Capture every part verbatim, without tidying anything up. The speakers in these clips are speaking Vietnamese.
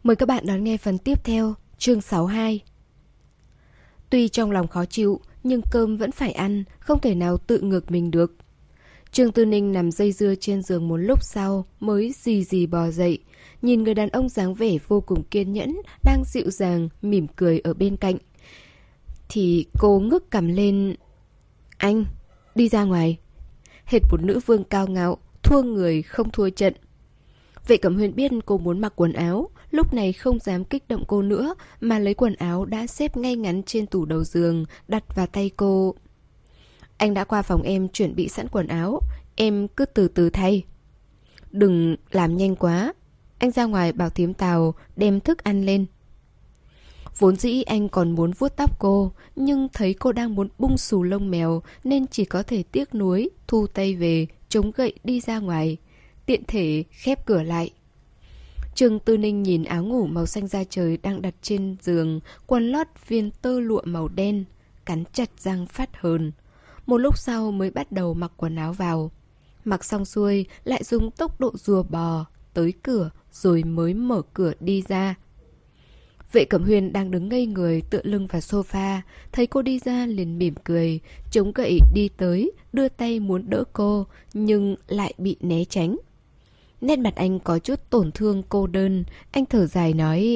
Mời các bạn đón nghe phần tiếp theo, chương sáu mươi hai. Tuy trong lòng khó chịu, nhưng cơm vẫn phải ăn, không thể nào tự ngược mình được. Trương Tư Ninh nằm dây dưa trên giường một lúc sau mới rì rì bò dậy, nhìn người đàn ông dáng vẻ vô cùng kiên nhẫn, đang dịu dàng, mỉm cười ở bên cạnh. Thì cô ngước cằm lên. Anh, đi ra ngoài. Hệt một nữ vương cao ngạo, thua người không thua trận. Vệ Cẩm Huyên biết cô muốn mặc quần áo, lúc này không dám kích động cô nữa, mà lấy quần áo đã xếp ngay ngắn trên tủ đầu giường, đặt vào tay cô. Anh đã qua phòng em chuẩn bị sẵn quần áo, em cứ từ từ thay. Đừng làm nhanh quá. Anh ra ngoài bảo thím Tào đem thức ăn lên. Vốn dĩ anh còn muốn vuốt tóc cô, nhưng thấy cô đang muốn bung xù lông mèo nên chỉ có thể tiếc nuối, thu tay về, chống gậy đi ra ngoài. Tiện thể khép cửa lại. Trương Tư Ninh nhìn áo ngủ màu xanh da trời đang đặt trên giường, quần lót viên tơ lụa màu đen, cắn chặt răng phát hờn. Một lúc sau mới bắt đầu mặc quần áo vào. Mặc xong xuôi lại dùng tốc độ rùa bò tới cửa rồi mới mở cửa đi ra. Vệ Cẩm Huyên đang đứng ngây người tựa lưng vào sofa, thấy cô đi ra liền mỉm cười, chống gậy đi tới, đưa tay muốn đỡ cô, nhưng lại bị né tránh. Nét mặt anh có chút tổn thương cô đơn, anh thở dài nói: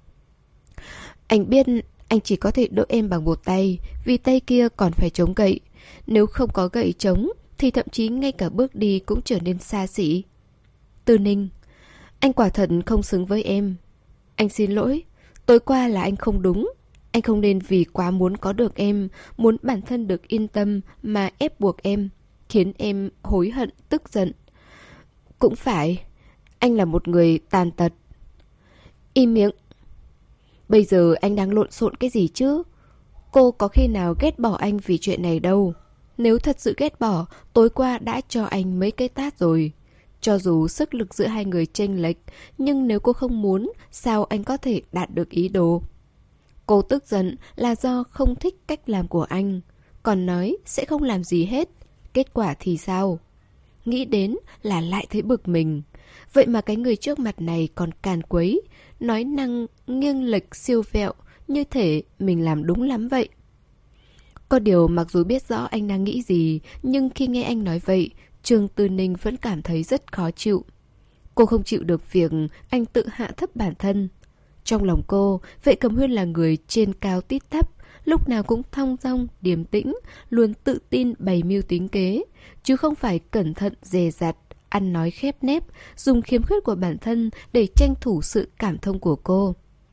Anh biết anh chỉ có thể đỡ em bằng một tay, vì tay kia còn phải chống gậy. Nếu không có gậy chống, thì thậm chí ngay cả bước đi cũng trở nên xa xỉ. Tư Ninh, anh quả thật không xứng với em. Anh xin lỗi, tối qua là anh không đúng. Anh không nên vì quá muốn có được em, muốn bản thân được yên tâm mà ép buộc em, khiến em hối hận, tức giận. Cũng phải, anh là một người tàn tật. Im miệng. Bây giờ anh đang lộn xộn cái gì chứ? Cô có khi nào ghét bỏ anh vì chuyện này đâu. Nếu thật sự ghét bỏ, tối qua đã cho anh mấy cái tát rồi. Cho dù sức lực giữa hai người chênh lệch, nhưng nếu cô không muốn, sao anh có thể đạt được ý đồ? Cô tức giận là do không thích cách làm của anh, còn nói sẽ không làm gì hết. Kết quả thì sao? Nghĩ đến là lại thấy bực mình. Vậy mà cái người trước mặt này còn càn quấy, nói năng nghiêng lệch siêu vẹo, như thể mình làm đúng lắm vậy. Có điều mặc dù biết rõ anh đang nghĩ gì, nhưng khi nghe anh nói vậy, Trương Tư Ninh vẫn cảm thấy rất khó chịu. Cô không chịu được việc anh tự hạ thấp bản thân. Trong lòng cô, Vệ Cẩm Huyên là người trên cao tít thấp, lúc nào cũng thong dong, điềm tĩnh, luôn tự tin bày mưu tính kế, chứ không phải cẩn thận dè dặt, ăn nói khép nép, dùng khiếm khuyết của bản thân để tranh thủ sự cảm thông của cô.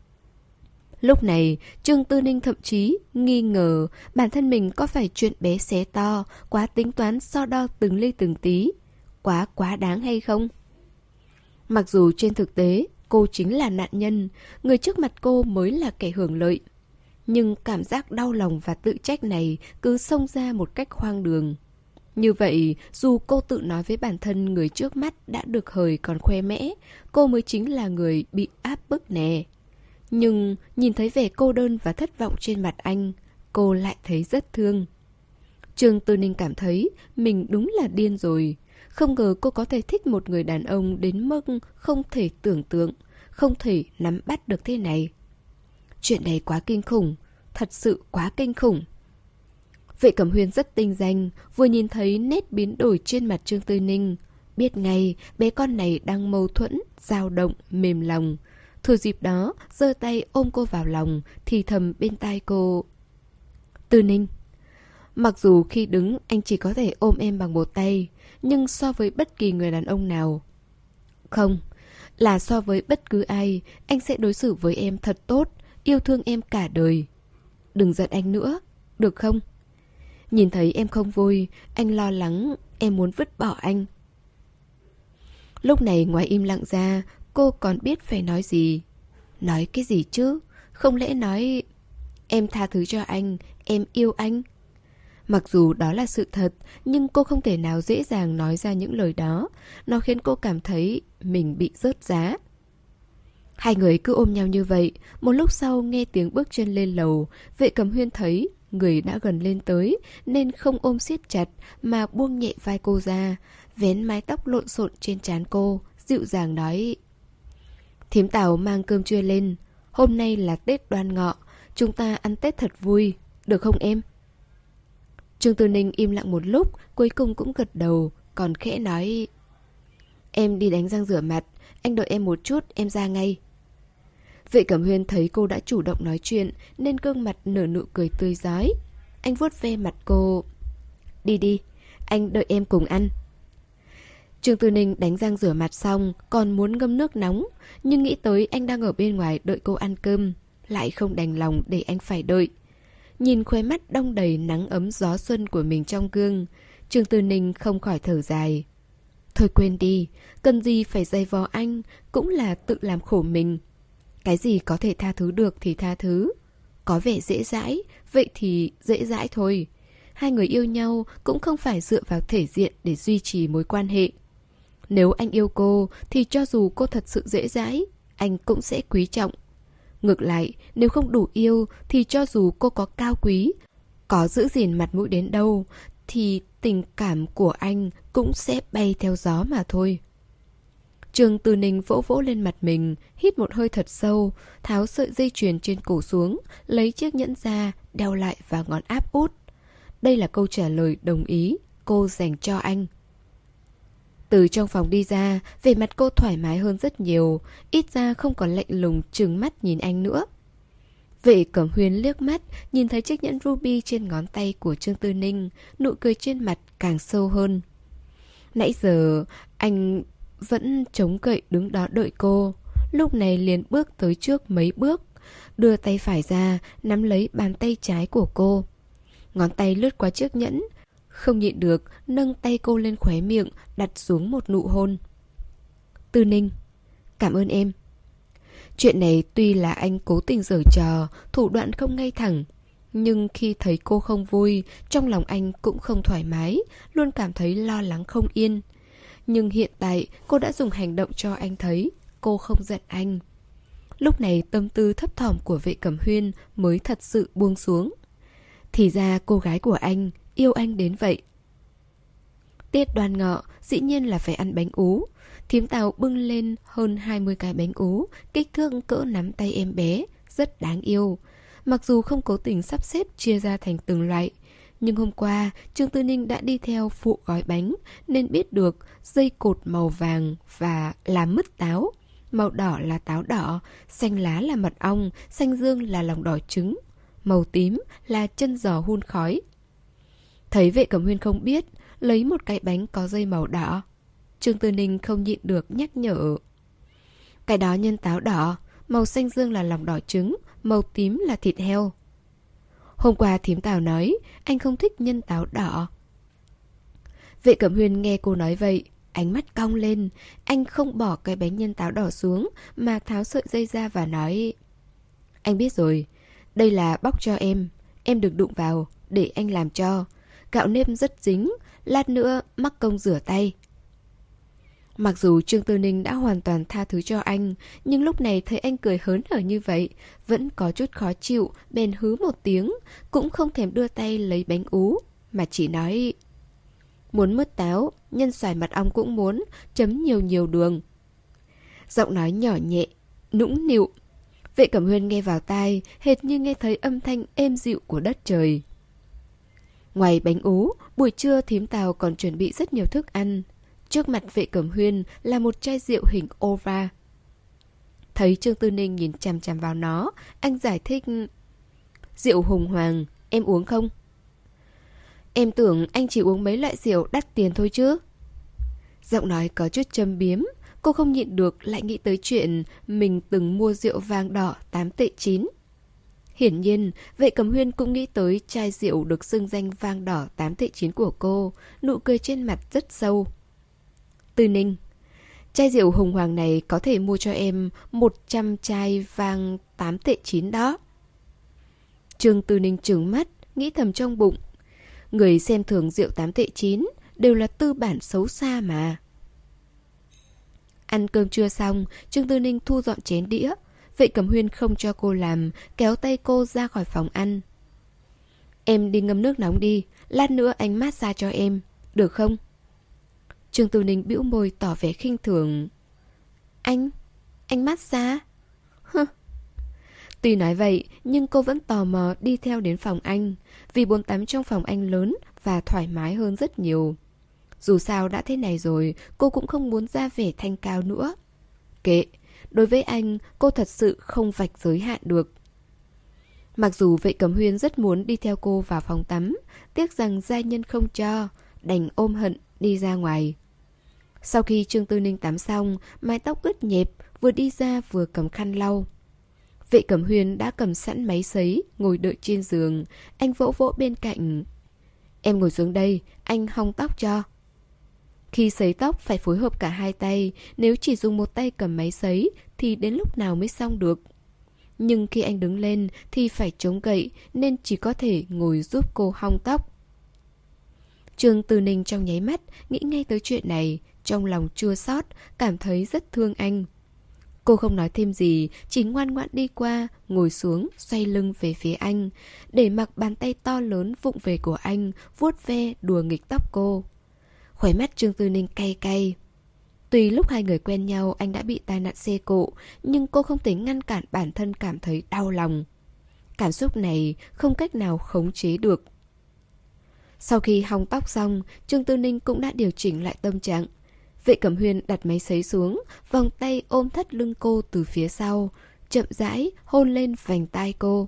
Lúc này, Trương Tư Ninh thậm chí nghi ngờ bản thân mình có phải chuyện bé xé to, quá tính toán so đo từng ly từng tí, quá quá đáng hay không? Mặc dù trên thực tế, cô chính là nạn nhân, người trước mặt cô mới là kẻ hưởng lợi. Nhưng cảm giác đau lòng và tự trách này cứ xông ra một cách hoang đường. Như vậy, dù cô tự nói với bản thân người trước mắt đã được hời còn khoe mẽ, cô mới chính là người bị áp bức nè. Nhưng nhìn thấy vẻ cô đơn và thất vọng trên mặt anh, cô lại thấy rất thương. Trương Tư Ninh cảm thấy mình đúng là điên rồi. Không ngờ cô có thể thích một người đàn ông đến mức không thể tưởng tượng, không thể nắm bắt được thế này. Chuyện này quá kinh khủng, thật sự quá kinh khủng. Vệ Cẩm Huyên rất tinh danh, vừa nhìn thấy nét biến đổi trên mặt Trương Tư Ninh, biết ngay bé con này đang mâu thuẫn, dao động, mềm lòng. Thừa dịp đó, giơ tay ôm cô vào lòng, thì thầm bên tai cô: Tư Ninh, mặc dù khi đứng anh chỉ có thể ôm em bằng một tay, nhưng so với bất kỳ người đàn ông nào, không, là so với bất cứ ai, anh sẽ đối xử với em thật tốt, yêu thương em cả đời. Đừng giận anh nữa, được không? Nhìn thấy em không vui, anh lo lắng em muốn vứt bỏ anh. Lúc này ngoài im lặng ra, cô còn biết phải nói gì. Nói cái gì chứ? Không lẽ nói em tha thứ cho anh, em yêu anh? Mặc dù đó là sự thật, nhưng cô không thể nào dễ dàng nói ra những lời đó. Nó khiến cô cảm thấy mình bị rớt giá. Hai người cứ ôm nhau như vậy. Một lúc sau nghe tiếng bước chân lên lầu. Vệ Cẩm Huyên thấy người đã gần lên tới, nên không ôm siết chặt mà buông nhẹ vai cô ra, vén mái tóc lộn xộn trên trán cô, dịu dàng nói: Thím Tào mang cơm trưa lên. Hôm nay là Tết Đoan Ngọ, chúng ta ăn Tết thật vui, được không em? Trương Tư Ninh im lặng một lúc, cuối cùng cũng gật đầu, còn khẽ nói: Em đi đánh răng rửa mặt, anh đợi em một chút, em ra ngay. Vệ Cẩm Huyên thấy cô đã chủ động nói chuyện nên gương mặt nở nụ cười tươi rói. Anh vuốt ve mặt cô: Đi đi, anh đợi em cùng ăn. Trương Tư Ninh đánh răng rửa mặt xong còn muốn ngâm nước nóng, nhưng nghĩ tới anh đang ở bên ngoài đợi cô ăn cơm, lại không đành lòng để anh phải đợi. Nhìn khóe mắt đong đầy nắng ấm gió xuân của mình trong gương, Trương Tư Ninh không khỏi thở dài. Thôi quên đi, cần gì phải dày vò anh, cũng là tự làm khổ mình. Cái gì có thể tha thứ được thì tha thứ. Có vẻ dễ dãi, vậy thì dễ dãi thôi. Hai người yêu nhau cũng không phải dựa vào thể diện để duy trì mối quan hệ. Nếu anh yêu cô thì cho dù cô thật sự dễ dãi, anh cũng sẽ quý trọng. Ngược lại, nếu không đủ yêu thì cho dù cô có cao quý, có giữ gìn mặt mũi đến đâu, thì tình cảm của anh cũng sẽ bay theo gió mà thôi. Trương Tư Ninh vỗ vỗ lên mặt mình, hít một hơi thật sâu, tháo sợi dây chuyền trên cổ xuống, lấy chiếc nhẫn ra, đeo lại vào ngón áp út. Đây là câu trả lời đồng ý cô dành cho anh. Từ trong phòng đi ra, vẻ mặt cô thoải mái hơn rất nhiều, ít ra không còn lạnh lùng trừng mắt nhìn anh nữa. Vệ Cẩm Huyên liếc mắt, nhìn thấy chiếc nhẫn ruby trên ngón tay của Trương Tư Ninh, nụ cười trên mặt càng sâu hơn. Nãy giờ, anh vẫn chống cậy đứng đó đợi cô, lúc này liền bước tới trước mấy bước, đưa tay phải ra, nắm lấy bàn tay trái của cô. Ngón tay lướt qua chiếc nhẫn, không nhịn được, nâng tay cô lên khóe miệng, đặt xuống một nụ hôn. Tư Ninh, cảm ơn em. Chuyện này tuy là anh cố tình giở trò, thủ đoạn không ngay thẳng, nhưng khi thấy cô không vui, trong lòng anh cũng không thoải mái, luôn cảm thấy lo lắng không yên. Nhưng hiện tại cô đã dùng hành động cho anh thấy cô không giận anh. Lúc này tâm tư thấp thỏm của Vệ Cẩm Huyên mới thật sự buông xuống. Thì ra cô gái của anh yêu anh đến vậy. Tết Đoan Ngọ dĩ nhiên là phải ăn bánh ú. Thím Tào bưng lên hơn hai mươi cái bánh ú, kích thước cỡ nắm tay em bé, rất đáng yêu. Mặc dù không cố tình sắp xếp chia ra thành từng loại, nhưng hôm qua Trương Tư Ninh đã đi theo phụ gói bánh nên biết được dây cột màu vàng và là mứt táo, màu đỏ là táo đỏ, xanh lá là mật ong, xanh dương là lòng đỏ trứng, màu tím là chân giò hun khói. Thấy Vệ Cẩm Huyên không biết, lấy một cái bánh có dây màu đỏ. Trương Tư Ninh không nhịn được nhắc nhở. Cái đó nhân táo đỏ, màu xanh dương là lòng đỏ trứng, màu tím là thịt heo. Hôm qua thím Tào nói anh không thích nhân táo đỏ. Vệ Cẩm Huyên nghe cô nói vậy, ánh mắt cong lên. Anh không bỏ cái bánh nhân táo đỏ xuống mà tháo sợi dây ra và nói: Anh biết rồi, đây là bóc cho em, em đừng đụng vào, để anh làm cho. Gạo nếp rất dính, lát nữa mắc công rửa tay. Mặc dù Trương Tư Ninh đã hoàn toàn tha thứ cho anh, nhưng lúc này thấy anh cười hớn hở như vậy, vẫn có chút khó chịu, bèn hứ một tiếng, cũng không thèm đưa tay lấy bánh ú, mà chỉ nói: Muốn mứt táo, nhân xoài mật ong cũng muốn, chấm nhiều nhiều đường. Giọng nói nhỏ nhẹ, nũng nịu. Vệ Cẩm Huyên nghe vào tai, hệt như nghe thấy âm thanh êm dịu của đất trời. Ngoài bánh ú, buổi trưa thím Tào còn chuẩn bị rất nhiều thức ăn. Trước mặt Vệ Cẩm Huyên là một chai rượu hình ova. Thấy Trương Tư Ninh nhìn chằm chằm vào nó, anh giải thích: Rượu Hùng Hoàng, em uống không? Em tưởng anh chỉ uống mấy loại rượu đắt tiền thôi chứ. Giọng nói có chút châm biếm, cô không nhịn được lại nghĩ tới chuyện mình từng mua rượu vang đỏ tám tệ chín. Hiển nhiên, Vệ Cẩm Huyên cũng nghĩ tới chai rượu được xưng danh vang đỏ tám tệ chín của cô, nụ cười trên mặt rất sâu. Tư Ninh, chai rượu Hùng Hoàng này có thể mua cho em một trăm chai vang tám tệ chín đó. Trương Tư Ninh trừng mắt, nghĩ thầm trong bụng. Người xem thường rượu tám tệ chín đều là tư bản xấu xa mà. Ăn cơm trưa xong, Trương Tư Ninh thu dọn chén đĩa. Vệ Cẩm Huyên không cho cô làm, kéo tay cô ra khỏi phòng ăn. Em đi ngâm nước nóng đi, lát nữa anh massage cho em, được không? Trương Tư Ninh bĩu môi tỏ vẻ khinh thường. Anh, anh massage. Hừ. Tuy nói vậy, nhưng cô vẫn tò mò đi theo đến phòng anh, vì bồn tắm trong phòng anh lớn và thoải mái hơn rất nhiều. Dù sao đã thế này rồi, cô cũng không muốn ra vẻ thanh cao nữa. Kệ, đối với anh, cô thật sự không vạch giới hạn được. Mặc dù Vệ Cẩm Huyên rất muốn đi theo cô vào phòng tắm, tiếc rằng gia nhân không cho, đành ôm hận đi ra ngoài. Sau khi Trương Tư Ninh tắm xong, mái tóc ướt nhẹp, vừa đi ra vừa cầm khăn lau. Vệ Cẩm Huyên đã cầm sẵn máy sấy, ngồi đợi trên giường. Anh vỗ vỗ bên cạnh. Em ngồi xuống đây, anh hong tóc cho. Khi sấy tóc phải phối hợp cả hai tay, nếu chỉ dùng một tay cầm máy sấy thì đến lúc nào mới xong được. Nhưng khi anh đứng lên thì phải chống gậy nên chỉ có thể ngồi giúp cô hong tóc. Trương Tư Ninh trong nháy mắt nghĩ ngay tới chuyện này, trong lòng chua xót, cảm thấy rất thương anh. Cô không nói thêm gì, chỉ ngoan ngoãn đi qua, ngồi xuống, xoay lưng về phía anh, để mặc bàn tay to lớn vụng về của anh, vuốt ve đùa nghịch tóc cô. Khóe mắt Trương Tư Ninh cay cay. Tuy lúc hai người quen nhau anh đã bị tai nạn xe cộ, nhưng cô không thể ngăn cản bản thân cảm thấy đau lòng. Cảm xúc này không cách nào khống chế được. Sau khi hong tóc xong, Trương Tư Ninh cũng đã điều chỉnh lại tâm trạng. Vệ Cẩm Huyên đặt máy sấy xuống, vòng tay ôm thắt lưng cô từ phía sau, chậm rãi hôn lên vành tai cô.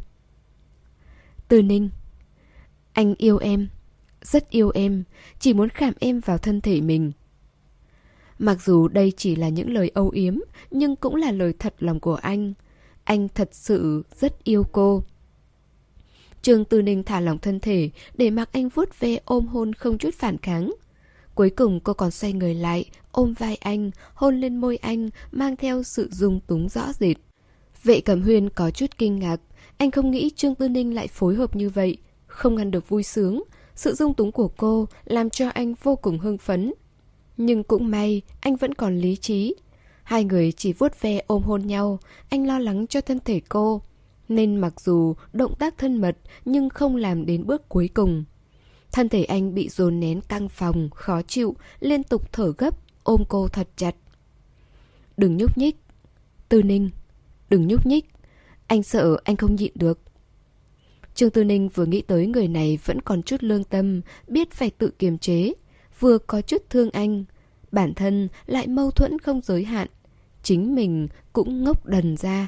Tư Ninh, anh yêu em, rất yêu em, chỉ muốn khảm em vào thân thể mình. Mặc dù đây chỉ là những lời âu yếm, nhưng cũng là lời thật lòng của anh. Anh thật sự rất yêu cô. Trương Tư Ninh thả lỏng thân thể, để mặc anh vuốt ve ôm hôn không chút phản kháng. Cuối cùng cô còn xoay người lại, ôm vai anh, hôn lên môi anh, mang theo sự rung túng rõ rệt. Vệ Cẩm Huyên có chút kinh ngạc, anh không nghĩ Trương Tư Ninh lại phối hợp như vậy, không ngăn được vui sướng. Sự rung túng của cô làm cho anh vô cùng hưng phấn. Nhưng cũng may, anh vẫn còn lý trí. Hai người chỉ vuốt ve ôm hôn nhau, anh lo lắng cho thân thể cô. Nên mặc dù động tác thân mật nhưng không làm đến bước cuối cùng. Thân thể anh bị dồn nén căng phòng, khó chịu, liên tục thở gấp, ôm cô thật chặt. Đừng nhúc nhích. Tư Ninh, đừng nhúc nhích. Anh sợ anh không nhịn được. Trương Tư Ninh vừa nghĩ tới người này vẫn còn chút lương tâm, biết phải tự kiềm chế. Vừa có chút thương anh, bản thân lại mâu thuẫn không giới hạn. Chính mình cũng ngốc đần ra.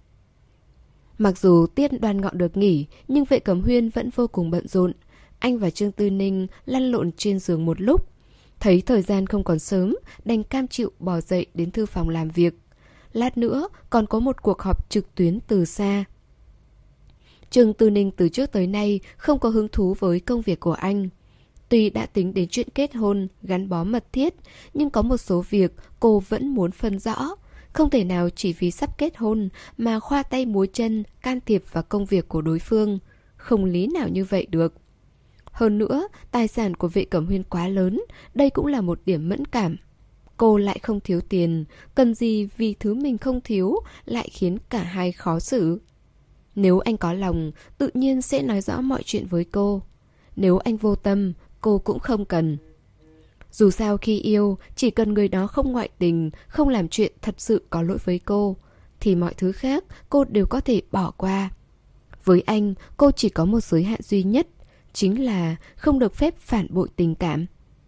Mặc dù tiết Đoan Ngọ được nghỉ, nhưng Vệ Cẩm Huyên vẫn vô cùng bận rộn. Anh và Trương Tư Ninh lăn lộn trên giường một lúc. Thấy thời gian không còn sớm, đành cam chịu bò dậy đến thư phòng làm việc. Lát nữa còn có một cuộc họp trực tuyến từ xa. Trương Tư Ninh từ trước tới nay không có hứng thú với công việc của anh. Tuy đã tính đến chuyện kết hôn, gắn bó mật thiết, nhưng có một số việc cô vẫn muốn phân rõ. Không thể nào chỉ vì sắp kết hôn mà khoa tay múa chân can thiệp vào công việc của đối phương. Không lý nào như vậy được. Hơn nữa, tài sản của Vệ Cẩm Huyên quá lớn, đây cũng là một điểm mẫn cảm. Cô lại không thiếu tiền, cần gì vì thứ mình không thiếu lại khiến cả hai khó xử. Nếu anh có lòng, tự nhiên sẽ nói rõ mọi chuyện với cô. Nếu anh vô tâm, cô cũng không cần. Dù sao khi yêu, chỉ cần người đó không ngoại tình, không làm chuyện thật sự có lỗi với cô, thì mọi thứ khác cô đều có thể bỏ qua. Với anh, cô chỉ có một giới hạn duy nhất, chính là không được phép phản bội tình cảm.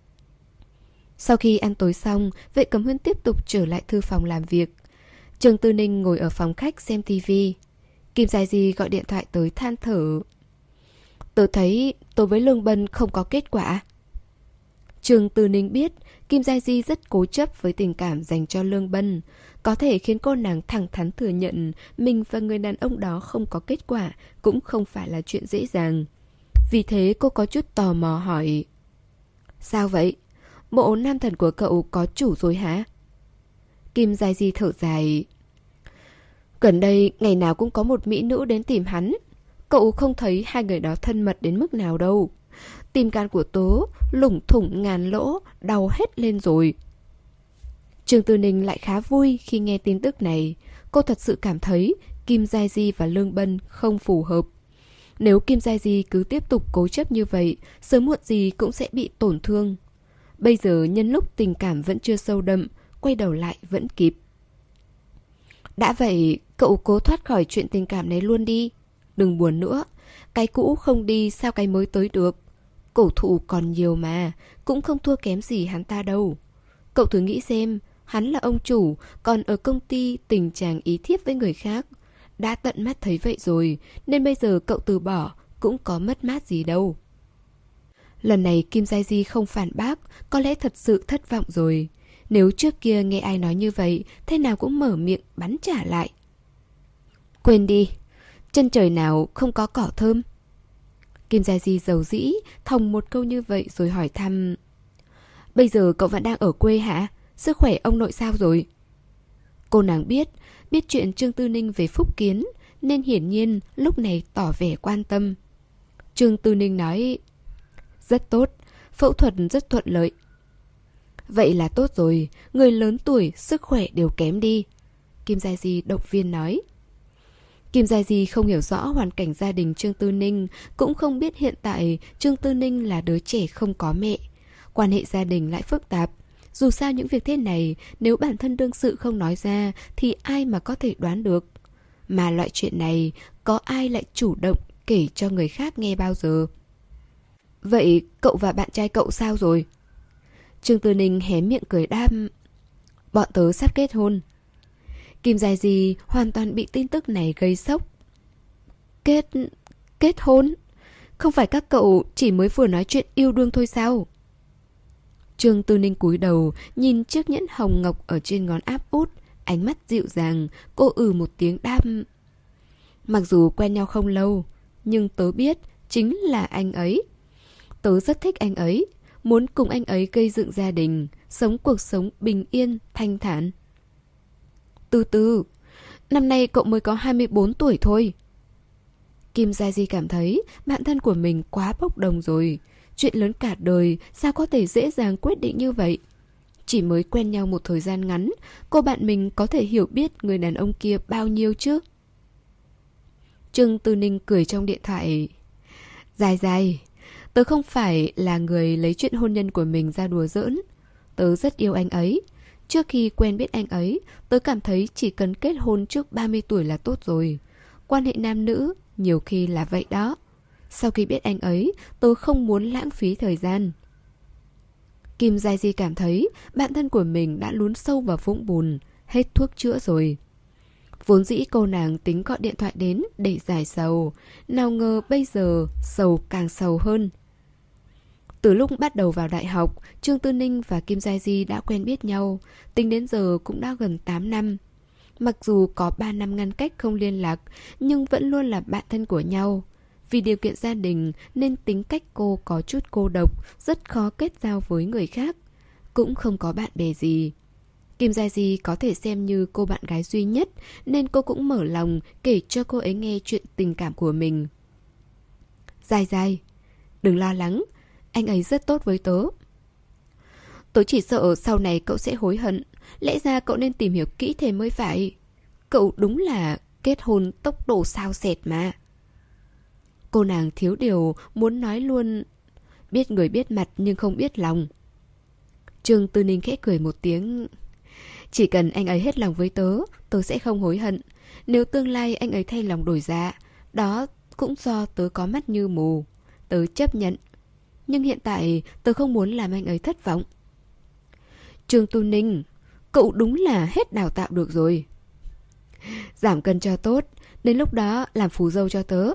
Sau khi ăn tối xong, Vệ Cẩm Huyên tiếp tục trở lại thư phòng làm việc. Trương Tư Ninh ngồi ở phòng khách xem tivi. Kim Dài Di gọi điện thoại tới than thở. Tớ thấy tôi với Lương Bân không có kết quả. Trương Tư Ninh biết Kim Gia Di rất cố chấp với tình cảm dành cho Lương Bân, có thể khiến cô nàng thẳng thắn thừa nhận mình và người đàn ông đó không có kết quả cũng không phải là chuyện dễ dàng. Vì thế cô có chút tò mò hỏi: Sao vậy? Bộ nam thần của cậu có chủ rồi hả? Kim Gia Di thở dài: Gần đây ngày nào cũng có một mỹ nữ đến tìm hắn. Cậu không thấy hai người đó thân mật đến mức nào đâu. Tim gan của tớ lủng thủng ngàn lỗ, đau hết lên rồi. Trương Tư Ninh lại khá vui khi nghe tin tức này. Cô thật sự cảm thấy Kim Gia Di và Lương Bân không phù hợp. Nếu Kim Gia Di cứ tiếp tục cố chấp như vậy, sớm muộn gì cũng sẽ bị tổn thương. Bây giờ nhân lúc tình cảm vẫn chưa sâu đậm, quay đầu lại vẫn kịp. Đã vậy, cậu cố thoát khỏi chuyện tình cảm này luôn đi. Đừng buồn nữa. Cái cũ không đi sao cái mới tới được. Cổ thụ còn nhiều mà, cũng không thua kém gì hắn ta đâu. Cậu thử nghĩ xem, hắn là ông chủ, còn ở công ty tình chàng ý thiếp với người khác. Đã tận mắt thấy vậy rồi, nên bây giờ cậu từ bỏ cũng có mất mát gì đâu. Lần này Kim Giai Di không phản bác, có lẽ thật sự thất vọng rồi. Nếu trước kia nghe ai nói như vậy, thế nào cũng mở miệng bắn trả lại. Quên đi, chân trời nào không có cỏ thơm. Kim Giai Di dầu dĩ, thòng một câu như vậy rồi hỏi thăm. Bây giờ cậu vẫn đang ở quê hả? Sức khỏe ông nội sao rồi? Cô nàng biết, biết chuyện Trương Tư Ninh về Phúc Kiến, nên hiển nhiên lúc này tỏ vẻ quan tâm. Trương Tư Ninh nói, rất tốt, phẫu thuật rất thuận lợi. Vậy là tốt rồi, người lớn tuổi, sức khỏe đều kém đi. Kim Giai Di động viên nói. Kim Giai Di không hiểu rõ hoàn cảnh gia đình Trương Tư Ninh, cũng không biết hiện tại Trương Tư Ninh là đứa trẻ không có mẹ. Quan hệ gia đình lại phức tạp. Dù sao những việc thế này, nếu bản thân đương sự không nói ra thì ai mà có thể đoán được. Mà loại chuyện này, có ai lại chủ động kể cho người khác nghe bao giờ? Vậy cậu và bạn trai cậu sao rồi? Trương Tư Ninh hé miệng cười đáp. Bọn tớ sắp kết hôn. Kim Giai Di hoàn toàn bị tin tức này gây sốc. Kết... kết hôn? Không phải các cậu chỉ mới vừa nói chuyện yêu đương thôi sao? Trương Tư Ninh cúi đầu, nhìn chiếc nhẫn hồng ngọc ở trên ngón áp út, ánh mắt dịu dàng, cô ừ một tiếng đáp. Mặc dù quen nhau không lâu, nhưng tớ biết chính là anh ấy. Tớ rất thích anh ấy, muốn cùng anh ấy gây dựng gia đình, sống cuộc sống bình yên, thanh thản. Từ từ, năm nay cậu mới có hai mươi bốn tuổi thôi. Kim Giai Di cảm thấy bản thân của mình quá bốc đồng rồi. Chuyện lớn cả đời sao có thể dễ dàng quyết định như vậy? Chỉ mới quen nhau một thời gian ngắn, cô bạn mình có thể hiểu biết người đàn ông kia bao nhiêu chứ? Trương Tư Ninh cười trong điện thoại. Dài dài, tớ không phải là người lấy chuyện hôn nhân của mình ra đùa giỡn. Tớ rất yêu anh ấy. Trước khi quen biết anh ấy, tớ cảm thấy chỉ cần kết hôn trước ba mươi tuổi là tốt rồi. Quan hệ nam nữ nhiều khi là vậy đó. Sau khi biết anh ấy, tớ không muốn lãng phí thời gian. Kim Giai Di cảm thấy bản thân của mình đã lún sâu vào vũng bùn, hết thuốc chữa rồi. Vốn dĩ cô nàng tính gọi điện thoại đến để giải sầu, nào ngờ bây giờ sầu càng sầu hơn. Từ lúc bắt đầu vào đại học, Trương Tư Ninh và Kim Giai Di đã quen biết nhau, tính đến giờ cũng đã gần tám năm. Mặc dù có ba năm ngăn cách không liên lạc, nhưng vẫn luôn là bạn thân của nhau. Vì điều kiện gia đình nên tính cách cô có chút cô độc, rất khó kết giao với người khác. Cũng không có bạn bè gì. Kim Giai Di có thể xem như cô bạn gái duy nhất, nên cô cũng mở lòng kể cho cô ấy nghe chuyện tình cảm của mình. Giai Giai, đừng lo lắng, anh ấy rất tốt với tớ. Tớ chỉ sợ sau này cậu sẽ hối hận. Lẽ ra cậu nên tìm hiểu kỹ thêm mới phải. Cậu đúng là kết hôn tốc độ sao xẹt mà. Cô nàng thiếu điều muốn nói luôn. Biết người biết mặt nhưng không biết lòng. Trương Tư Ninh khẽ cười một tiếng. Chỉ cần anh ấy hết lòng với tớ, tớ sẽ không hối hận. Nếu tương lai anh ấy thay lòng đổi dạ, đó cũng do tớ có mắt như mù. Tớ chấp nhận. Nhưng hiện tại tớ không muốn làm anh ấy thất vọng. Trương Tư Ninh, cậu đúng là hết đào tạo được rồi. Giảm cân cho tốt, đến lúc đó làm phù dâu cho tớ.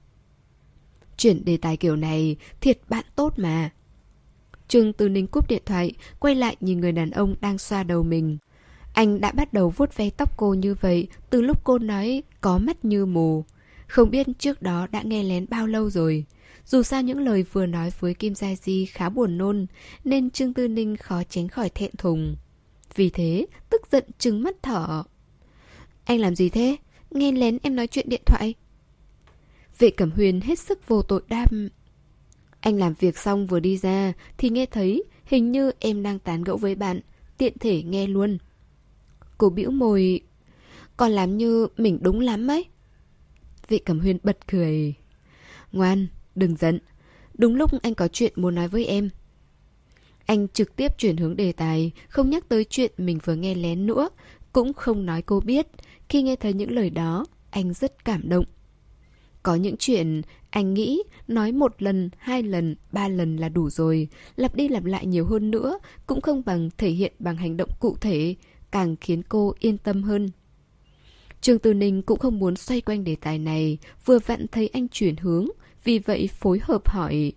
Chuyển đề tài kiểu này thiệt bạn tốt mà. Trương Tư Ninh cúp điện thoại, quay lại nhìn người đàn ông đang xoa đầu mình. Anh đã bắt đầu vuốt ve tóc cô như vậy từ lúc cô nói có mắt như mù. Không biết trước đó đã nghe lén bao lâu rồi. Dù sao những lời vừa nói với Kim Giai Di khá buồn nôn, nên Trương Tư Ninh khó tránh khỏi thẹn thùng. Vì thế, tức giận trừng mắt thở. Anh làm gì thế? Nghe lén em nói chuyện điện thoại. Vệ Cẩm Huyền hết sức vô tội đáp. Anh làm việc xong vừa đi ra thì nghe thấy hình như em đang tán gẫu với bạn, tiện thể nghe luôn. Cô bĩu môi. Còn làm như mình đúng lắm ấy. Vệ Cẩm Huyền bật cười. Ngoan, đừng giận. Đúng lúc anh có chuyện muốn nói với em. Anh trực tiếp chuyển hướng đề tài, không nhắc tới chuyện mình vừa nghe lén nữa, cũng không nói cô biết, Khi nghe thấy những lời đó, anh rất cảm động. Có những chuyện anh nghĩ nói một lần, hai lần, ba lần là đủ rồi, lặp đi lặp lại nhiều hơn nữa cũng không bằng thể hiện bằng hành động cụ thể, càng khiến cô yên tâm hơn. Trương Tư Ninh cũng không muốn xoay quanh đề tài này, vừa vặn thấy anh chuyển hướng, vì vậy phối hợp hỏi: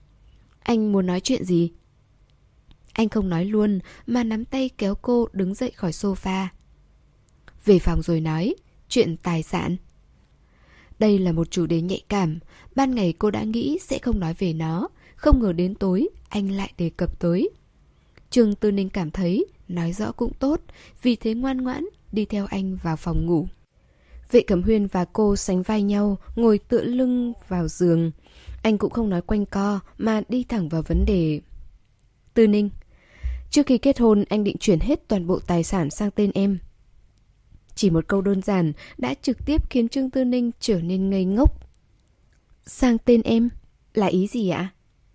Anh muốn nói chuyện gì? Anh không nói luôn mà nắm tay kéo cô đứng dậy khỏi sofa. Về phòng rồi nói, chuyện tài sản. Đây là một chủ đề nhạy cảm, ban ngày cô đã nghĩ sẽ không nói về nó, không ngờ đến tối anh lại đề cập tới. Trương Tư Ninh cảm thấy nói rõ cũng tốt, vì thế ngoan ngoãn đi theo anh vào phòng ngủ. Vệ Cẩm Huyên và cô sánh vai nhau, ngồi tựa lưng vào giường. Anh cũng không nói quanh co mà đi thẳng vào vấn đề. Tư Ninh, trước khi kết hôn anh định chuyển hết toàn bộ tài sản sang tên em. Chỉ một câu đơn giản đã trực tiếp khiến Trương Tư Ninh trở nên ngây ngốc. Sang tên em? Là ý gì ạ?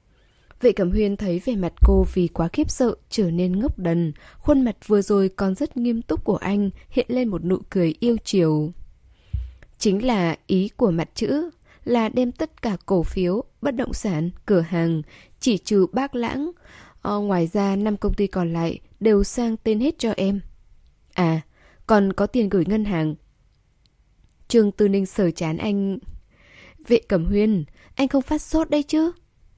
Vệ Cẩm Huyên thấy vẻ mặt cô vì quá khiếp sợ trở nên ngốc đần. Khuôn mặt vừa rồi còn rất nghiêm túc của anh hiện lên một nụ cười yêu chiều. Chính là ý của mặt chữ là đem tất cả cổ phiếu, bất động sản, cửa hàng, chỉ trừ Bác Lãng. Ờ, ngoài ra năm công ty còn lại đều sang tên hết cho em. À, còn có tiền gửi ngân hàng. Trương Tư Ninh sờ trán anh. Vệ Cẩm Huyên, anh không phát sốt đây chứ?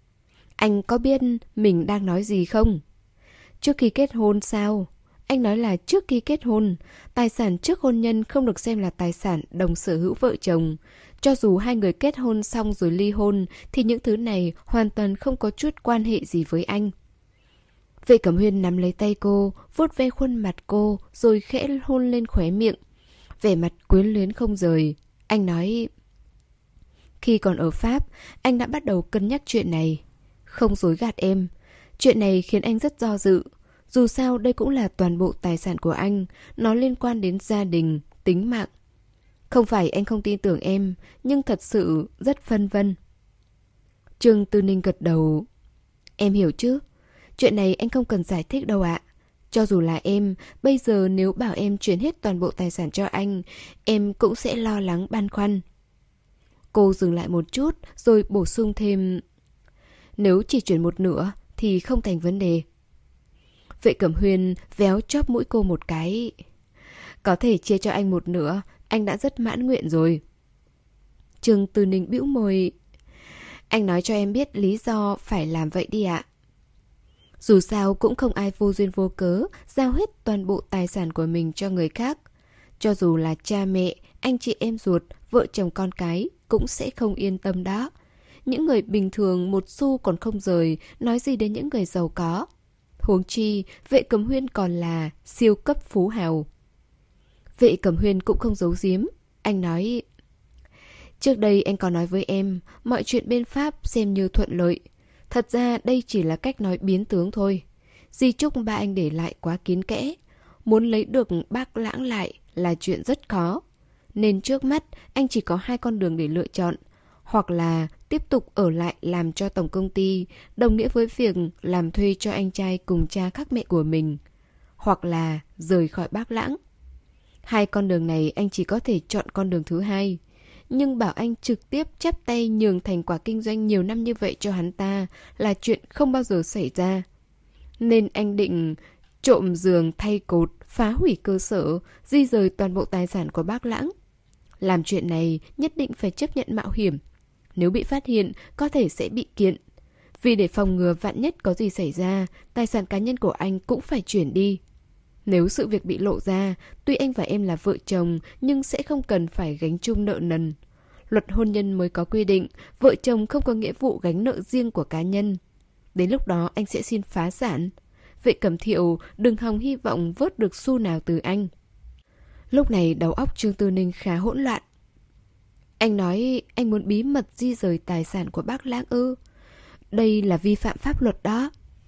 Anh có biết mình đang nói gì không? Trước khi kết hôn sao? Anh nói là trước khi kết hôn, tài sản trước hôn nhân không được xem là tài sản đồng sở hữu vợ chồng. Cho dù hai người kết hôn xong rồi ly hôn, thì những thứ này hoàn toàn không có chút quan hệ gì với anh. Vệ Cẩm Huyên nắm lấy tay cô, vuốt ve khuôn mặt cô, rồi khẽ hôn lên khóe miệng. Vẻ mặt quyến luyến không rời. Anh nói, khi còn ở Pháp, anh đã bắt đầu cân nhắc chuyện này. Không dối gạt em, chuyện này khiến anh rất do dự. Dù sao đây cũng là toàn bộ tài sản của anh, nó liên quan đến gia đình, tính mạng. Không phải anh không tin tưởng em, nhưng thật sự rất phân vân. Trương Tư Ninh gật đầu. Em hiểu chứ? Chuyện này anh không cần giải thích đâu ạ. Cho dù là em, bây giờ nếu bảo em chuyển hết toàn bộ tài sản cho anh, em cũng sẽ lo lắng băn khoăn. Cô dừng lại một chút, rồi bổ sung thêm. Nếu chỉ chuyển một nửa, thì không thành vấn đề. Vệ Cẩm Huyên véo chóp mũi cô một cái. Có thể chia cho anh một nửa, anh đã rất mãn nguyện rồi. Trương Tư Ninh bĩu môi. Anh nói cho em biết lý do phải làm vậy đi ạ. Dù sao cũng không ai vô duyên vô cớ giao hết toàn bộ tài sản của mình cho người khác. Cho dù là cha mẹ, anh chị em ruột, vợ chồng con cái cũng sẽ không yên tâm đó. Những người bình thường một xu còn không rời, nói gì đến những người giàu có. Huống chi, Vệ Cẩm Huyên còn là siêu cấp phú hào. Vệ Cẩm Huyên cũng không giấu giếm. Anh nói, trước đây anh có nói với em, mọi chuyện bên Pháp xem như thuận lợi. Thật ra đây chỉ là cách nói biến tướng thôi. Di chúc ba anh để lại quá kín kẽ. Muốn lấy được Bác Lãng lại là chuyện rất khó. Nên trước mắt anh chỉ có hai con đường để lựa chọn. Hoặc là tiếp tục ở lại làm cho tổng công ty, đồng nghĩa với việc làm thuê cho anh trai cùng cha khác mẹ của mình. Hoặc là rời khỏi Bác Lãng. Hai con đường này anh chỉ có thể chọn con đường thứ hai. Nhưng bảo anh trực tiếp chắp tay nhường thành quả kinh doanh nhiều năm như vậy cho hắn ta là chuyện không bao giờ xảy ra. Nên anh định trộm giường thay cột, phá hủy cơ sở, di rời toàn bộ tài sản của Bác Lãng. Làm chuyện này nhất định phải chấp nhận mạo hiểm. Nếu bị phát hiện, có thể sẽ bị kiện. Vì để phòng ngừa vạn nhất có gì xảy ra, tài sản cá nhân của anh cũng phải chuyển đi. Nếu sự việc bị lộ ra, tuy anh và em là vợ chồng, nhưng sẽ không cần phải gánh chung nợ nần. Luật hôn nhân mới có quy định, vợ chồng không có nghĩa vụ gánh nợ riêng của cá nhân. Đến lúc đó anh sẽ xin phá sản. Vệ Cẩm Thiệu đừng hòng hy vọng vớt được xu nào từ anh. Lúc này đầu óc Trương Tư Ninh khá hỗn loạn. Anh nói anh muốn bí mật di rời tài sản của Bác Lãng ư? Đây là vi phạm pháp luật đó.